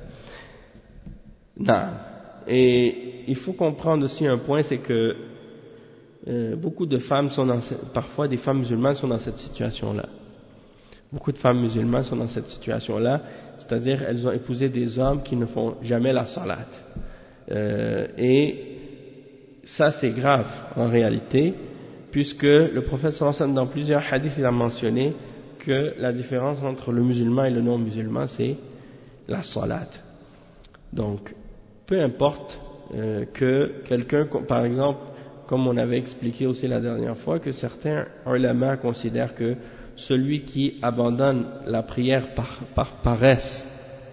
Non. Et il faut comprendre aussi un point, c'est que Euh, beaucoup de femmes sont dans cette, parfois des femmes musulmanes sont dans cette situation-là. Beaucoup de femmes musulmanes sont dans cette situation-là, c'est-à-dire elles ont épousé des hommes qui ne font jamais la salat. Euh, et ça c'est grave en réalité, puisque le prophète sallallahu alayhi wa sallam dans plusieurs hadiths il a mentionné que la différence entre le musulman et le non-musulman c'est la salat. Donc, peu importe euh, que quelqu'un, par exemple, comme on avait expliqué aussi la dernière fois, que certains ulama considèrent que celui qui abandonne la prière par, par paresse,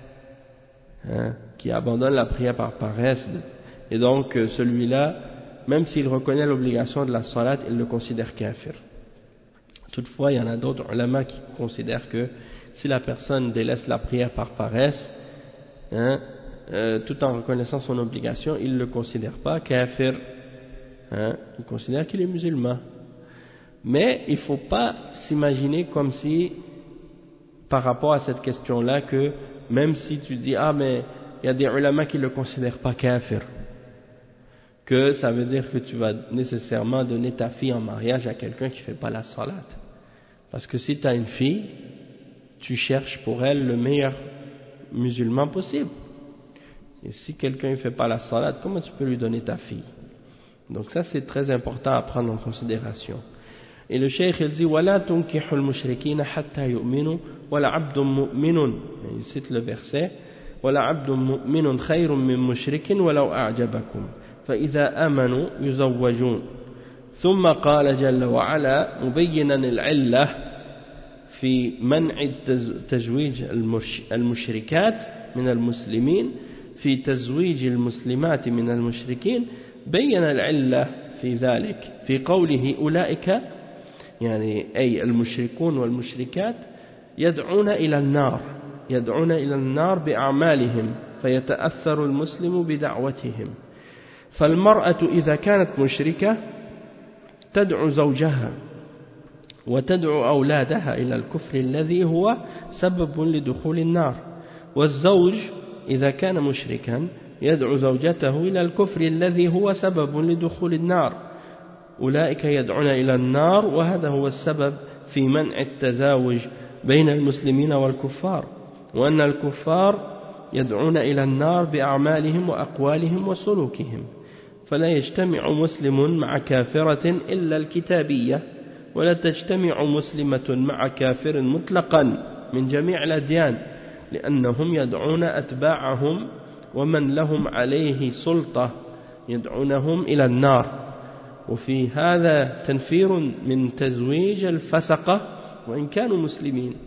hein, qui abandonne la prière par paresse, et donc celui-là, même s'il reconnaît l'obligation de la salat, il le considère kafir. Toutefois, il y en a d'autres ulama qui considèrent que si la personne délaisse la prière par paresse, hein, euh, tout en reconnaissant son obligation, il ne le considère pas kafir. Hein, il considère qu'il est musulman. Mais il ne faut pas s'imaginer comme si, par rapport à cette question-là, que même si tu dis, ah mais il y a des ulama qui ne le considèrent pas kafir, que ça veut dire que tu vas nécessairement donner ta fille en mariage à quelqu'un qui ne fait pas la salat. Parce que si tu as une fille, tu cherches pour elle le meilleur musulman possible. Et si quelqu'un ne fait pas la salat, comment tu peux lui donner ta fille? Donc ça c'est très important à prendre en considération. Et le cheikh il dit وَلَا تُنْكِحُ الْمُشْرِكِينَ حَتَّى يُؤْمِنُوا وَلَا عَبْدٌ مُؤْمِنٌ. Il cite le verset وَلَا عَبْدٌ مُؤْمِنٌ خَيْرٌ مِّن مُشْرِكٍ وَلَوْ أَعْجَبَكُمْ فَإِذَا آمَنُوا يُزَوَّجُونَ. ثم قال جل وعلا مبينا العلة في منع تزويج المشركات من المسلمين في تزويج المسلمات من المشركين، بين العلة في ذلك في قوله أولئك يعني أي المشركون والمشركات يدعون إلى النار يدعون إلى النار بأعمالهم فيتأثر المسلم بدعوتهم. فالمرأة إذا كانت مشركة تدعو زوجها وتدعو أولادها إلى الكفر الذي هو سبب لدخول النار، والزوج إذا كان مشركا يدعو زوجته إلى الكفر الذي هو سبب لدخول النار. أولئك يدعون إلى النار، وهذا هو السبب في منع التزاوج بين المسلمين والكفار، وأن الكفار يدعون إلى النار بأعمالهم وأقوالهم وسلوكهم، فلا يجتمع مسلم مع كافرة إلا الكتابية، ولا تجتمع مسلمة مع كافر مطلقا من جميع الأديان، لأنهم يدعون أتباعهم ومن لهم عليه سلطة يدعونهم إلى النار. وفي هذا تنفير من تزويج الفسقة وإن كانوا مسلمين.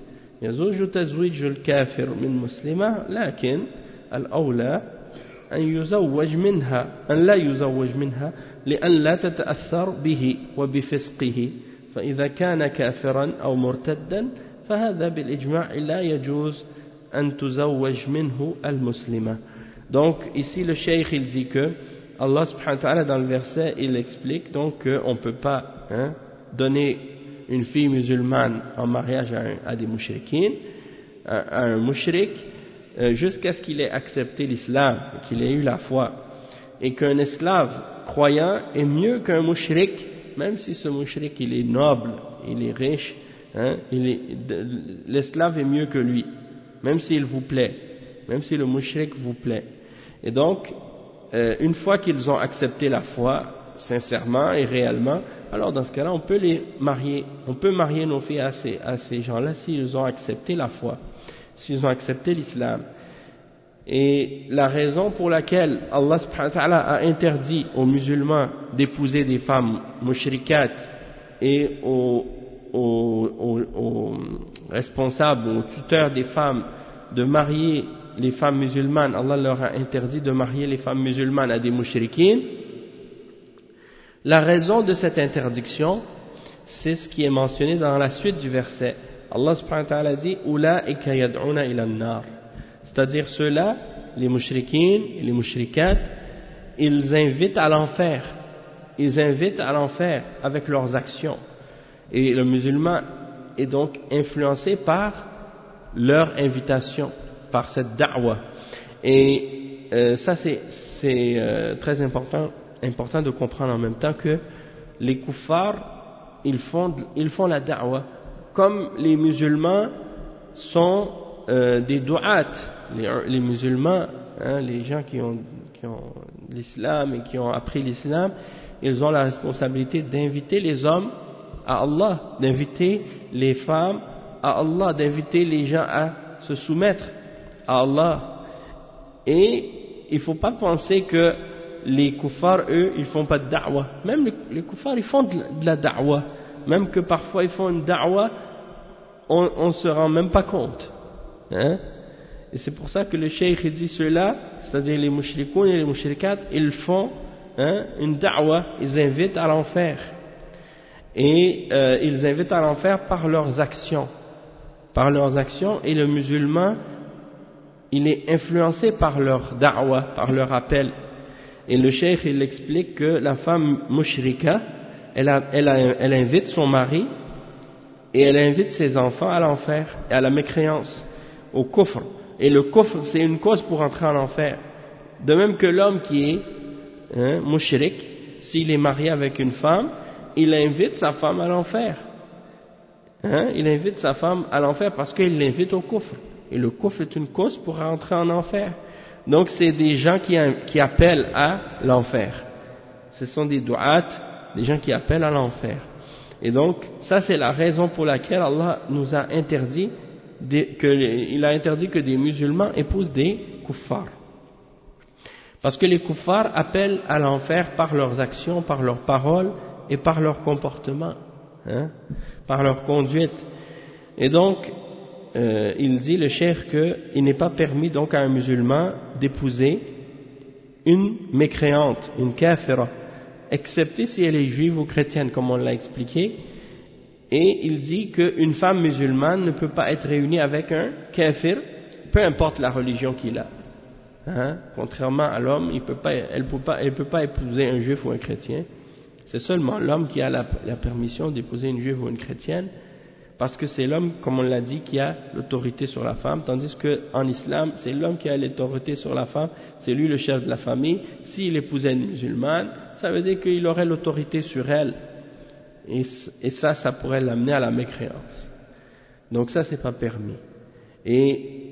يجوز تزويج الكافر من مسلمة لكن الأولى أن يزوج منها أن لا يزوج منها لأن لا تتأثر به وبفسقه فإذا كان كافرا أو مرتدا فهذا بالإجماع لا يجوز أن تزوج منه المسلمة. Donc ici le cheikh il dit que Allah subhanahu wa ta'ala dans le verset il explique donc qu'on ne peut pas hein, donner une fille musulmane en mariage à, un, à des mouchrikines, à, à un mouchrik euh, jusqu'à ce qu'il ait accepté l'islam, qu'il ait eu la foi, et qu'un esclave croyant est mieux qu'un mouchrik, même si ce mouchrik il est noble, il est riche, hein, il est, l'esclave est mieux que lui, même s'il vous plaît, même si le mouchrik vous plaît. Et donc, euh, une fois qu'ils ont accepté la foi, sincèrement et réellement, alors dans ce cas-là, on peut les marier, on peut marier nos filles à ces, à ces gens-là s'ils ont accepté la foi, s'ils ont accepté l'islam. Et la raison pour laquelle Allah subhanahu wa ta'ala a interdit aux musulmans d'épouser des femmes mushrikates et aux, aux, aux, aux responsables, aux tuteurs des femmes de marier les femmes musulmanes, Allah leur a interdit de marier les femmes musulmanes à des mushrikines. La raison de cette interdiction, c'est ce qui est mentionné dans la suite du verset. Allah subhanahu wa ta'ala dit « Ulaika yad'una ila an-nar » c'est-à-dire ceux-là, les mushrikines et les mushrikates, ils invitent à l'enfer. Ils invitent à l'enfer avec leurs actions. Et le musulman est donc influencé par leur invitation, par cette da'wa. Et euh, ça c'est, c'est euh, très important, important de comprendre en même temps que les kuffars, ils font, ils font la da'wa. Comme les musulmans sont euh, des du'at, les, les musulmans, hein, les gens qui ont, qui ont l'islam et qui ont appris l'islam, ils ont la responsabilité d'inviter les hommes à Allah, d'inviter les femmes à Allah, d'inviter les gens à se soumettre à Allah. Et il ne faut pas penser que les kuffars, eux, ils font pas de da'wa. Même les, les kuffars, ils font de, de la da'wa. Même que parfois ils font une da'wa, on ne se rend même pas compte. Hein? Et c'est pour ça que le cheikh dit ceux-là, c'est-à-dire les mushrikoun et les mushrikat, ils font hein, une da'wa, ils invitent à l'enfer. Et euh, ils invitent à l'enfer par leurs actions. Par leurs actions, et le musulman, il est influencé par leur da'wa, par leur appel. Et le cheikh, il explique que la femme mushrika, elle, a, elle, a, elle invite son mari et elle invite ses enfants à l'enfer, et à la mécréance, au kufr. Et le kufr, c'est une cause pour entrer en enfer. De même que l'homme qui est hein, mushrik, s'il est marié avec une femme, il invite sa femme à l'enfer. Hein, il invite sa femme à l'enfer parce qu'il l'invite au kufr. Et le kufr est une cause pour entrer en enfer. Donc c'est des gens qui, qui appellent à l'enfer. Ce sont des du'at, des gens qui appellent à l'enfer. Et donc ça c'est la raison pour laquelle Allah nous a interdit de, que, il a interdit que des musulmans épousent des kuffars. Parce que les kuffars appellent à l'enfer par leurs actions, par leurs paroles et par leur comportement, hein, par leur conduite. Et donc Euh, il dit le cheikh qu'il n'est pas permis donc à un musulman d'épouser une mécréante, une kafira, excepté si elle est juive ou chrétienne, comme on l'a expliqué. Et il dit qu'une femme musulmane ne peut pas être réunie avec un kafir, peu importe la religion qu'il a. Hein? Contrairement à l'homme, il peut pas, elle ne peut pas, elle peut pas épouser un juif ou un chrétien. C'est seulement l'homme qui a la, la permission d'épouser une juive ou une chrétienne. Parce que c'est l'homme, comme on l'a dit, qui a l'autorité sur la femme, tandis qu'en islam, c'est l'homme qui a l'autorité sur la femme, c'est lui le chef de la famille. S'il épousait une musulmane, ça veut dire qu'il aurait l'autorité sur elle. Et, et ça, ça pourrait l'amener à la mécréance. Donc ça, c'est pas permis. Et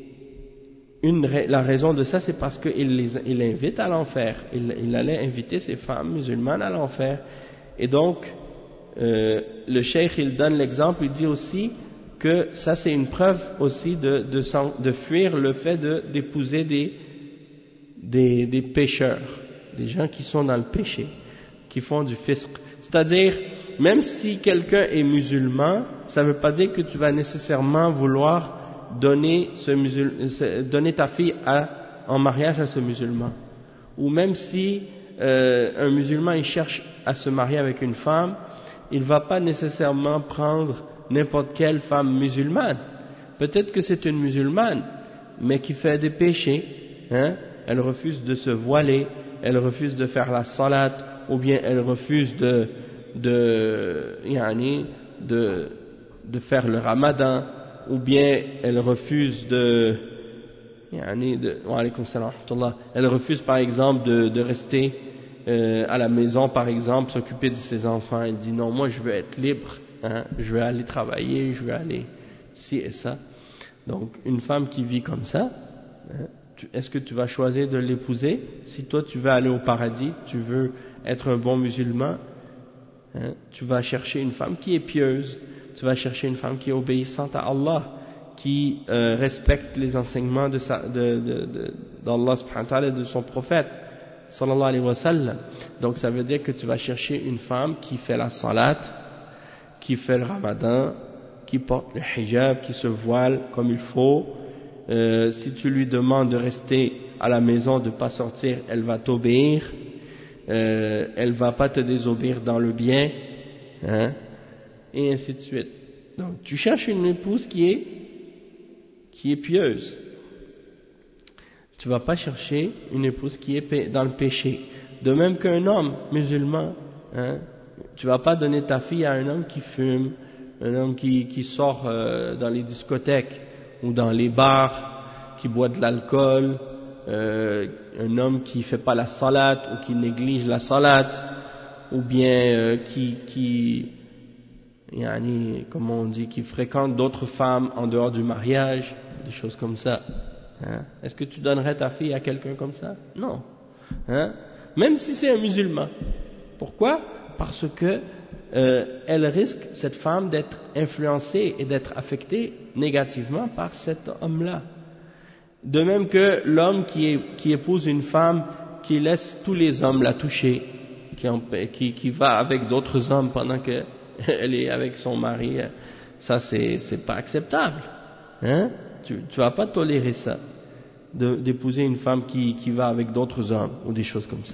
une, la raison de ça, c'est parce qu'il les il invite à l'enfer. Il, il allait inviter ces femmes musulmanes à l'enfer. Et donc, Euh, le cheikh il donne l'exemple, il dit aussi que ça c'est une preuve aussi de, de, de fuir le fait de, d'épouser des, des, des pécheurs, des gens qui sont dans le péché, qui font du fisq. C'est-à-dire, même si quelqu'un est musulman, ça ne veut pas dire que tu vas nécessairement vouloir donner, ce musul, donner ta fille à, en mariage à ce musulman. Ou même si euh, un musulman il cherche à se marier avec une femme, il ne va pas nécessairement prendre n'importe quelle femme musulmane. Peut-être que c'est une musulmane, mais qui fait des péchés, hein? Elle refuse de se voiler, elle refuse de faire la salat, ou bien elle refuse de, de, yani, de, de faire le ramadan, ou bien elle refuse de, yani, de wa alaykoum salam wa rahmatullah, elle refuse par exemple de, de rester euh, à la maison, par exemple, s'occuper de ses enfants. Elle dit non, moi je veux être libre, hein? Je veux aller travailler, je veux aller ci et ça. Donc une femme qui vit comme ça, hein? Est-ce que tu vas choisir de l'épouser? Si toi tu veux aller au paradis, tu veux être un bon musulman, hein, tu vas chercher une femme qui est pieuse, tu vas chercher une femme qui est obéissante à Allah, qui euh, respecte les enseignements de sa, de, de, de, d'Allah subhanahu wa ta'ala et de son prophète sallallahu alayhi wa sallam. Donc ça veut dire que tu vas chercher une femme qui fait la salat, qui fait le ramadan, qui porte le hijab, qui se voile comme il faut. Euh, si tu lui demandes de rester à la maison, de ne pas sortir, elle va t'obéir, euh, elle ne va pas te désobéir dans le bien, hein, et ainsi de suite. Donc tu cherches une épouse qui est, qui est pieuse. Tu ne vas pas chercher une épouse qui est dans le péché. De même qu'un homme musulman, hein, tu ne vas pas donner ta fille à un homme qui fume, un homme qui, qui sort euh, dans les discothèques, ou dans les bars, qui boit de l'alcool, euh, un homme qui fait pas la salat ou qui néglige la salat, ou bien euh, qui, qui yani, comment on dit, qui fréquente d'autres femmes en dehors du mariage, des choses comme ça. Hein? Est-ce que tu donnerais ta fille à quelqu'un comme ça? Non. Hein? Même si c'est un musulman. Pourquoi? Parce que Euh, elle risque, cette femme, d'être influencée et d'être affectée négativement par cet homme-là. De même que l'homme qui, est, qui épouse une femme qui laisse tous les hommes la toucher, qui, en, qui, qui va avec d'autres hommes pendant qu'elle est avec son mari, ça c'est, c'est pas acceptable. Hein? Tu ne vas pas tolérer ça, de, d'épouser une femme qui, qui va avec d'autres hommes ou des choses comme ça.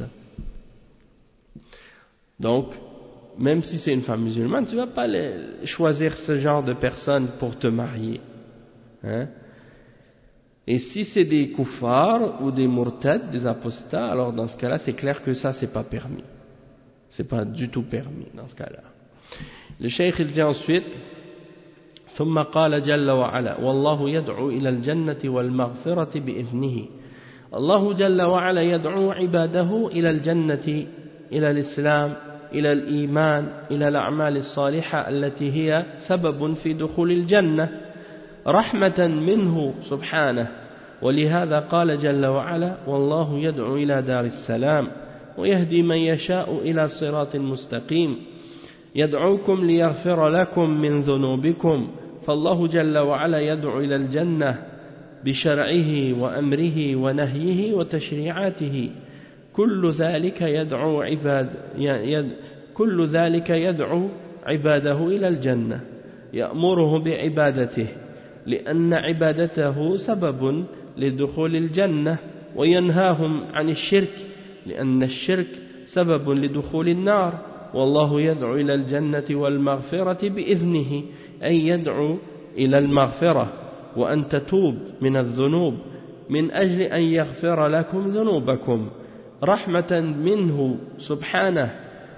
Donc, même si c'est une femme musulmane, tu ne vas pas les, choisir ce genre de personne pour te marier. Hein? Et si c'est des koufars ou des murtad, des apostats, alors dans ce cas-là, c'est clair que ça, c'est pas permis. C'est pas du tout permis dans ce cas-là. Le cheikh, il dit ensuite, ثم قال جل وعلا والله يدعو إلى الجنة والمغفرة بإذنه. الله جل وعلا يدعو عباده إلى الجنة، إلى الإسلام، إلى الإيمان، إلى الأعمال الصالحة التي هي سبب في دخول الجنة رحمة منه سبحانه. ولهذا قال جل وعلا والله يدعو إلى دار السلام ويهدي من يشاء إلى صراط مستقيم يدعوكم ليغفر لكم من ذنوبكم. فالله جل وعلا يدعو إلى الجنة بشرعه وأمره ونهيه وتشريعاته. كل ذلك يدعو عباد يد كل ذلك يدعو عباده إلى الجنة، يأمره بعبادته لأن عبادته سبب لدخول الجنة، وينهاهم عن الشرك لأن الشرك سبب لدخول النار. والله يدعو إلى الجنة والمغفرة بإذنه، أي يدعو إلى المغفرة وأن تتوب من الذنوب من أجل أن يغفر لكم ذنوبكم رحمة منه سبحانه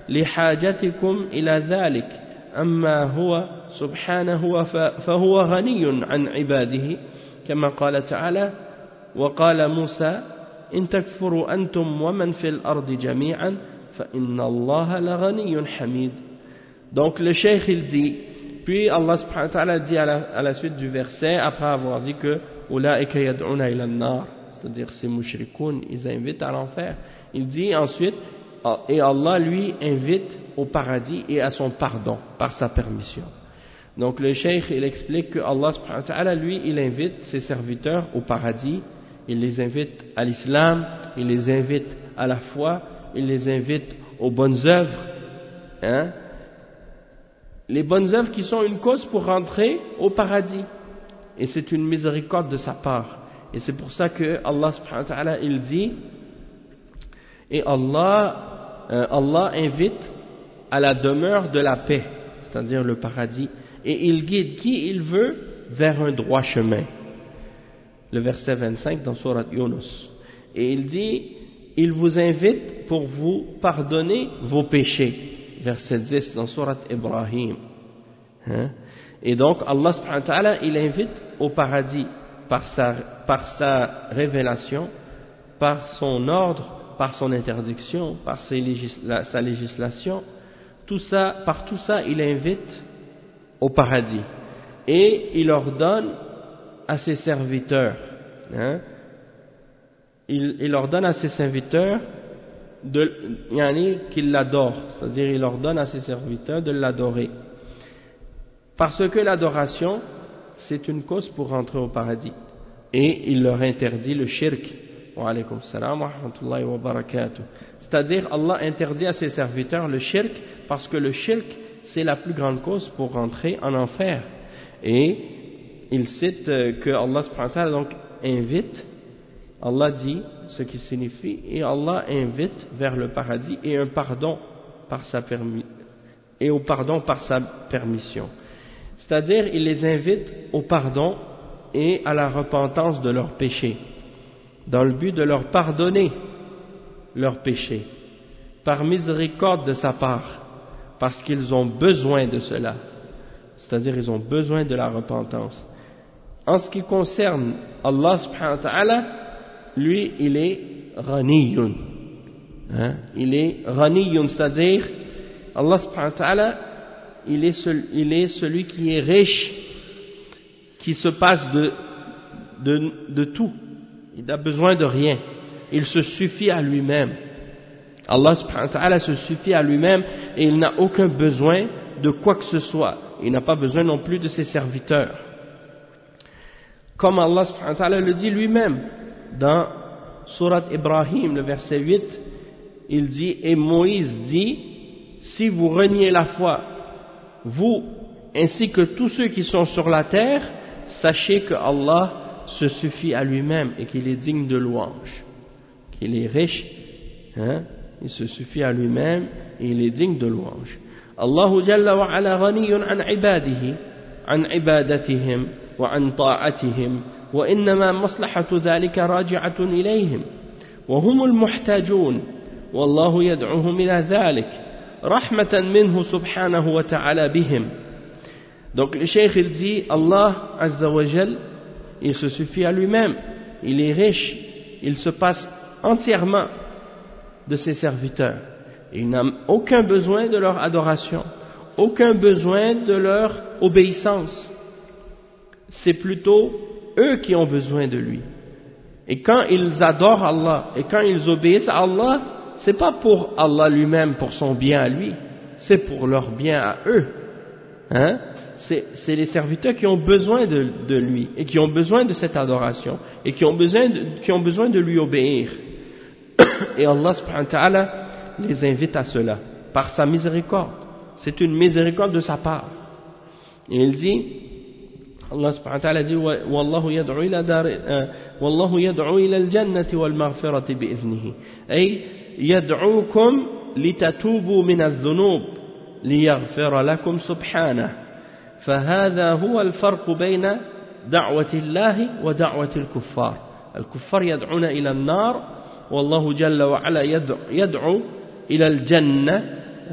لحاجتكم إلى ذلك. أما هو سبحانه فهو غني عن عباده كما قال تعالى وقال موسى إن تكفروا أنتم ومن في الأرض جميعا فإن الله لغني حميد. Donc le cheikh il dit, puis Allah subhanahu wa ta'ala dit à la, à la suite du verset, après avoir dit que Ulaika yad'una ila an-nar, c'est-à-dire ces mushrikoun, ils invitent à l'enfer. Il dit ensuite, et Allah lui invite au paradis et à son pardon par sa permission. Donc le cheikh il explique que Allah subhanahu wa ta'ala lui il invite ses serviteurs au paradis, il les invite à l'islam, il les invite à la foi, il les invite aux bonnes œuvres, hein? Les bonnes œuvres qui sont une cause pour rentrer au paradis. et c'est une miséricorde de sa part. Et c'est pour ça que Allah subhanahu wa ta'ala il dit, et Allah, euh, Allah invite à la demeure de la paix, c'est-à-dire le paradis, et il guide qui il veut vers un droit chemin. Le verset vingt-cinq dans Surat Yunus. Et il dit, il vous invite pour vous pardonner vos péchés. Verset dix dans Surat Ibrahim. Hein? Et donc Allah subhanahu wa ta'ala il invite au paradis par sa, par sa révélation, par son ordre, par son interdiction, par ses législa, sa législation, tout ça, par tout ça il invite au paradis. Et il ordonne à ses serviteurs, hein, il, il ordonne à ses serviteurs de, yani, qu'ils l'adorent, c'est-à-dire il ordonne à ses serviteurs de l'adorer. Parce que l'adoration, c'est une cause pour rentrer au paradis. Et il leur interdit le shirk. Wa alaykum salam wa rahmatullahi wa barakatuh. C'est-à-dire, Allah interdit à ses serviteurs le shirk, parce que le shirk, c'est la plus grande cause pour rentrer en enfer. Et il cite que Allah subhanahu wa ta'ala donc invite, Allah dit ce qui signifie, et Allah invite vers le paradis et un pardon par sa permis, et au pardon par sa permission. C'est-à-dire, il les invite au pardon et à la repentance de leurs péchés, dans le but de leur pardonner leurs péchés, par miséricorde de sa part, parce qu'ils ont besoin de cela. C'est-à-dire, ils ont besoin de la repentance. En ce qui concerne Allah subhanahu wa ta'ala, lui, il est ghaniyun. Hein? Il est ghaniyun, c'est-à-dire, Allah subhanahu wa ta'ala, il est, celui, il est celui qui est riche, qui se passe de, de, de tout. Il n'a besoin de rien. Il se suffit à lui-même. Allah subhanahu wa ta'ala se suffit à lui-même et il n'a aucun besoin de quoi que ce soit. Il n'a pas besoin non plus de ses serviteurs. Comme Allah subhanahu wa ta'ala le dit lui-même dans Surat Ibrahim, le verset huit, il dit, et Moïse dit, si vous reniez la foi, vous ainsi que tous ceux qui sont sur la terre, sachez que Allah se suffit à lui-même et qu'il est digne de louange, qu'il est riche, hein, il se suffit à lui-même et il est digne de louange. Allahu Jalla wa Ala ghaniyun an ibadihi, an ibadatihim wa an ta'atihim, wa innama maslahatu dhalika raji'atun ilayhim, wa humul muhtajun, wallahu yad'uhum ila dhalik, rahmatan minhu subhanahu wa ta'ala bihim. Donc le cheikh il dit, Allah Azza wa Jal, il se suffit à lui-même, il est riche, il se passe entièrement de ses serviteurs. Il n'a aucun besoin de leur adoration, aucun besoin de leur obéissance. C'est plutôt eux qui ont besoin de lui. Et quand ils adorent Allah, et quand ils obéissent à Allah, c'est pas pour Allah lui-même, pour son bien à lui, c'est pour leur bien à eux. Hein? C'est, c'est les serviteurs qui ont besoin de, de lui, et qui ont besoin de cette adoration, et qui ont besoin de, qui ont besoin de lui obéir. Et Allah subhanahu wa ta'ala les invite à cela, par sa miséricorde. C'est une miséricorde de sa part. Et il dit, Allah subhanahu wa ta'ala dit, Wallahu yad'u ila dar, Wallahu yad'u ila al-jannati wal maghfirati bi'idhnihi. Ay, yad'ukum litatubu min al-dhunub, liyaghfira lakum subhanahu. فهذا هو الفرق بين دعوة الله ودعوة الكفار. الكفار يدعون إلى النار والله جل وعلا يدعو إلى الجنة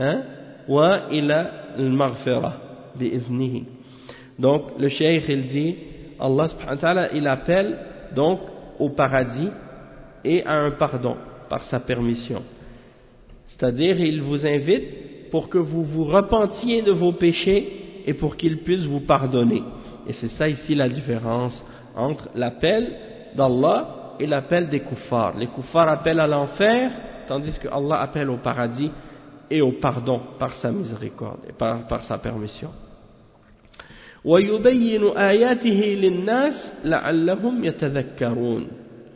وإلى المغفرة بإذنه. Donc le cheikh il dit, Allah subhanahu wa ta'ala il appelle donc au paradis et à un pardon par sa permission. C'est-à-dire il vous invite pour que vous vous repentiez de vos péchés et pour qu'il puisse vous pardonner. Et c'est ça ici la différence entre l'appel d'Allah et l'appel des kuffars. Les kuffars appellent à l'enfer, tandis que Allah appelle au paradis et au pardon par sa miséricorde et par, par sa permission. وَيُبَيِّنُ آيَاتِهِ لِلنَّاسِ لَعَلَّهُمْ يَتَذَكَّرُونَ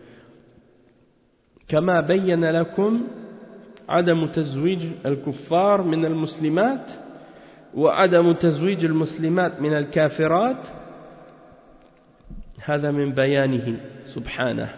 كما بين لكم عدم تزويج الكفار من المسلمات وعدم تزويج المسلمات من الكافرات هذا من بيانه سبحانه.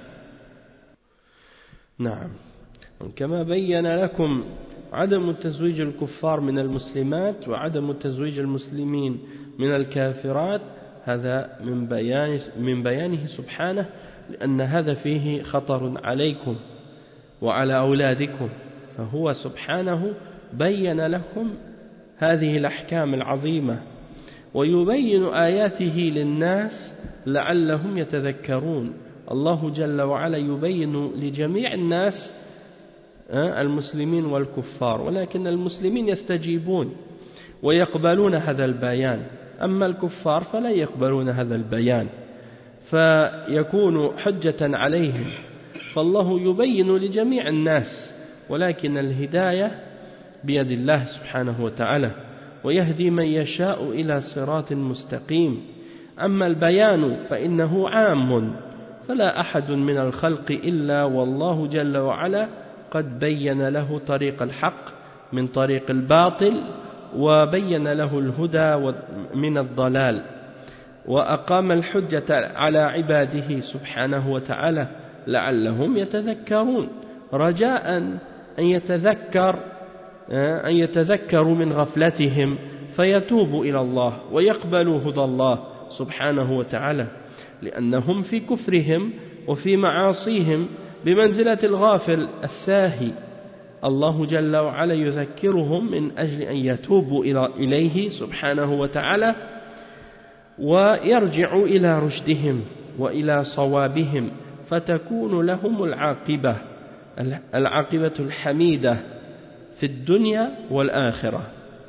نعم. كما بين لكم عدم تزويج الكفار من المسلمات وعدم تزويج المسلمين من الكافرات، هذا من بيان من بيانه سبحانه، لأن هذا فيه خطر عليكم وعلى أولادكم، فهو سبحانه بين لكم هذه الأحكام العظيمة ويبين آياته للناس لعلهم يتذكرون. الله جل وعلا يبين لجميع الناس المسلمين والكفار، ولكن المسلمين يستجيبون ويقبلون هذا البيان، أما الكفار فلا يقبلون هذا البيان فيكون حجة عليهم. فالله يبين لجميع الناس، ولكن الهداية بيد الله سبحانه وتعالى، ويهدي من يشاء إلى صراط مستقيم. أما البيان فإنه عام، فلا أحد من الخلق إلا والله جل وعلا قد بين له طريق الحق من طريق الباطل، وبين له الهدى من الضلال، وأقام الحجة على عباده سبحانه وتعالى لعلهم يتذكرون، رجاء أن يتذكر أن يتذكروا من غفلتهم فيتوبوا إلى الله ويقبلوا هدى الله سبحانه وتعالى، لأنهم في كفرهم وفي معاصيهم بمنزلة الغافل الساهي. الله جل وعلا يذكرهم من أجل أن يتوبوا إليه سبحانه وتعالى ويرجعوا إلى رشدهم وإلى صوابهم، فتكون لهم العاقبة العاقبة الحميدة في الدنيا والآخرة.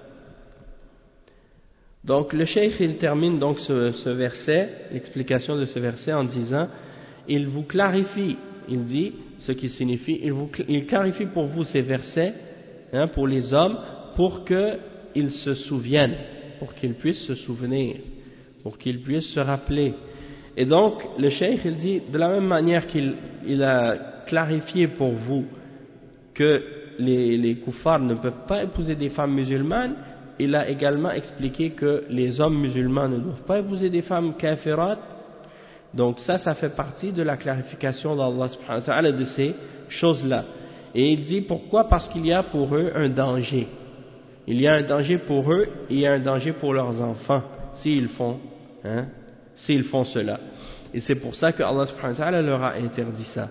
Donc le cheikh il termine donc ce, ce verset, l'explication de ce verset en disant, il vous clarifie, il dit ce qui signifie, il, vous, il clarifie pour vous ces versets, hein, pour les hommes, pour qu'ils se souviennent, pour qu'ils puissent se souvenir, pour qu'ils puissent se rappeler. Et donc le cheikh il dit, de la même manière qu'il il a clarifié pour vous que les, les kuffars ne peuvent pas épouser des femmes musulmanes, il a également expliqué que les hommes musulmans ne doivent pas épouser des femmes kafirat. Donc ça, ça fait partie de la clarification d'Allah subhanahu wa ta'ala de ces choses-là. Et il dit pourquoi? Parce qu'il y a pour eux un danger. Il y a un danger pour eux et il y a un danger pour leurs enfants s'ils font, hein, s'ils font cela. Et c'est pour ça que Allah subhanahu wa ta'ala leur a interdit ça.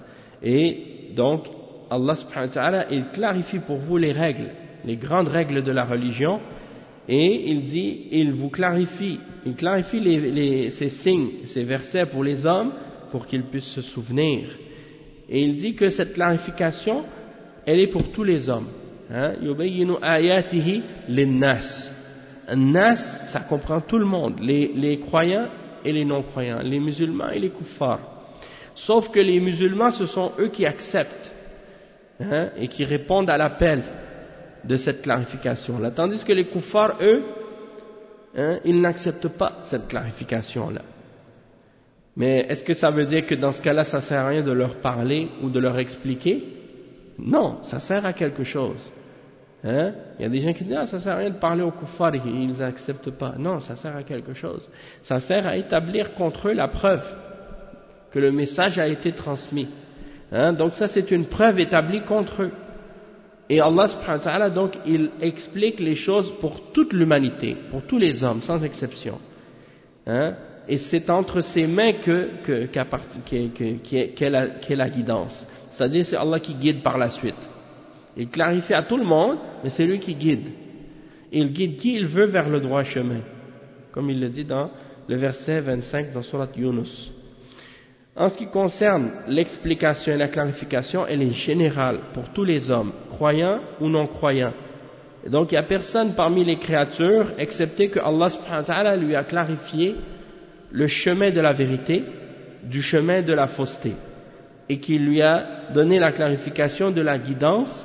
Et donc, Allah subhanahu wa ta'ala, il clarifie pour vous les règles, les grandes règles de la religion. Et il dit, il vous clarifie, il clarifie les, les, ces signes, ces versets pour les hommes, pour qu'ils puissent se souvenir. Et il dit que cette clarification, elle est pour tous les hommes. Yubayyinu ayatihi linnas. Nas, ça comprend tout le monde, les, les croyants et les non-croyants, les musulmans et les kuffars. Sauf que les musulmans, ce sont eux qui acceptent, hein, et qui répondent à l'appel de cette clarification-là. Tandis que les kuffars, eux, hein, ils n'acceptent pas cette clarification-là. Mais est-ce que ça veut dire que dans ce cas-là, ça ne sert à rien de leur parler ou de leur expliquer? Non, ça sert à quelque chose. Hein? Il y a des gens qui disent, ah, ça ne sert à rien de parler aux kuffars, ils n'acceptent pas. Non, ça sert à quelque chose. Ça sert à établir contre eux la preuve que le message a été transmis. Hein? Donc ça, c'est une preuve établie contre eux. Et Allah subhanahu wa ta'ala, donc, il explique les choses pour toute l'humanité, pour tous les hommes, sans exception. Hein? Et c'est entre ses mains que, que, qu'est, qu'est, qu'est, qu'est, la, qu'est la guidance. C'est-à-dire, c'est Allah qui guide par la suite. Il clarifie à tout le monde, mais c'est lui qui guide. Il guide qui il veut vers le droit chemin. Comme il le dit dans le verset vingt-cinq dans Surat Yunus. En ce qui concerne l'explication et la clarification, elle est générale pour tous les hommes, croyants ou non croyants. Et donc il n'y a personne parmi les créatures, excepté que Allah subhanahu wa ta'ala lui a clarifié le chemin de la vérité du chemin de la fausseté, et qu'il lui a donné la clarification de la guidance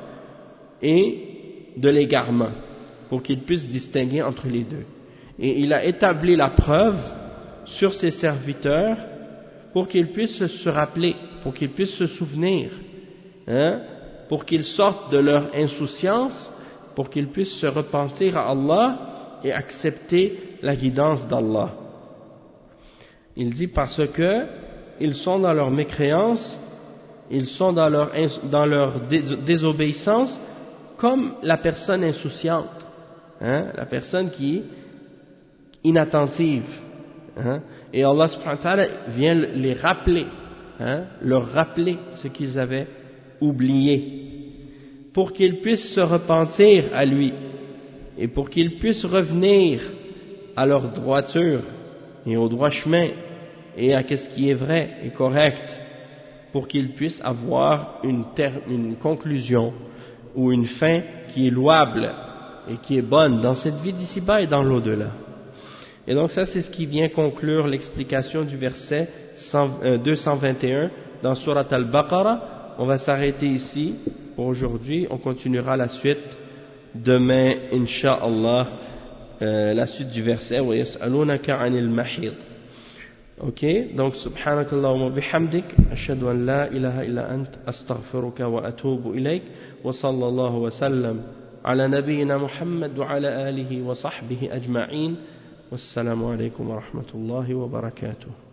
et de l'égarement, pour qu'il puisse distinguer entre les deux. Et il a établi la preuve sur ses serviteurs, pour qu'ils puissent se rappeler, pour qu'ils puissent se souvenir, hein, pour qu'ils sortent de leur insouciance, pour qu'ils puissent se repentir à Allah et accepter la guidance d'Allah. Il dit parce que ils sont dans leur mécréance, ils sont dans leur, dans leur désobéissance comme la personne insouciante, hein, la personne qui est inattentive. Hein, et Allah subhanahu wa ta'ala vient les rappeler, hein, leur rappeler ce qu'ils avaient oublié, pour qu'ils puissent se repentir à lui et pour qu'ils puissent revenir à leur droiture et au droit chemin et à ce qui est vrai et correct, pour qu'ils puissent avoir une, ter- une conclusion ou une fin qui est louable et qui est bonne dans cette vie d'ici-bas et dans l'au-delà. Et donc ça, c'est ce qui vient conclure l'explication du verset deux cent vingt et un dans Surat Al-Baqarah. On va s'arrêter ici pour aujourd'hui. On continuera la suite demain, Inch'Allah, euh, la suite du verset. Wa yas'alunaka 'anil mahid. Ok, donc subhanakallahumma bihamdik, ashhadu an la ilaha illa ant, astaghfiruka wa atubu ilayk, wa sallallahu wa sallam ala nabiyyina Muhammad wa ala alihi wa sahbihi ajma'in. Wassalamu alaikum wa rahmatullahi wa barakatuh.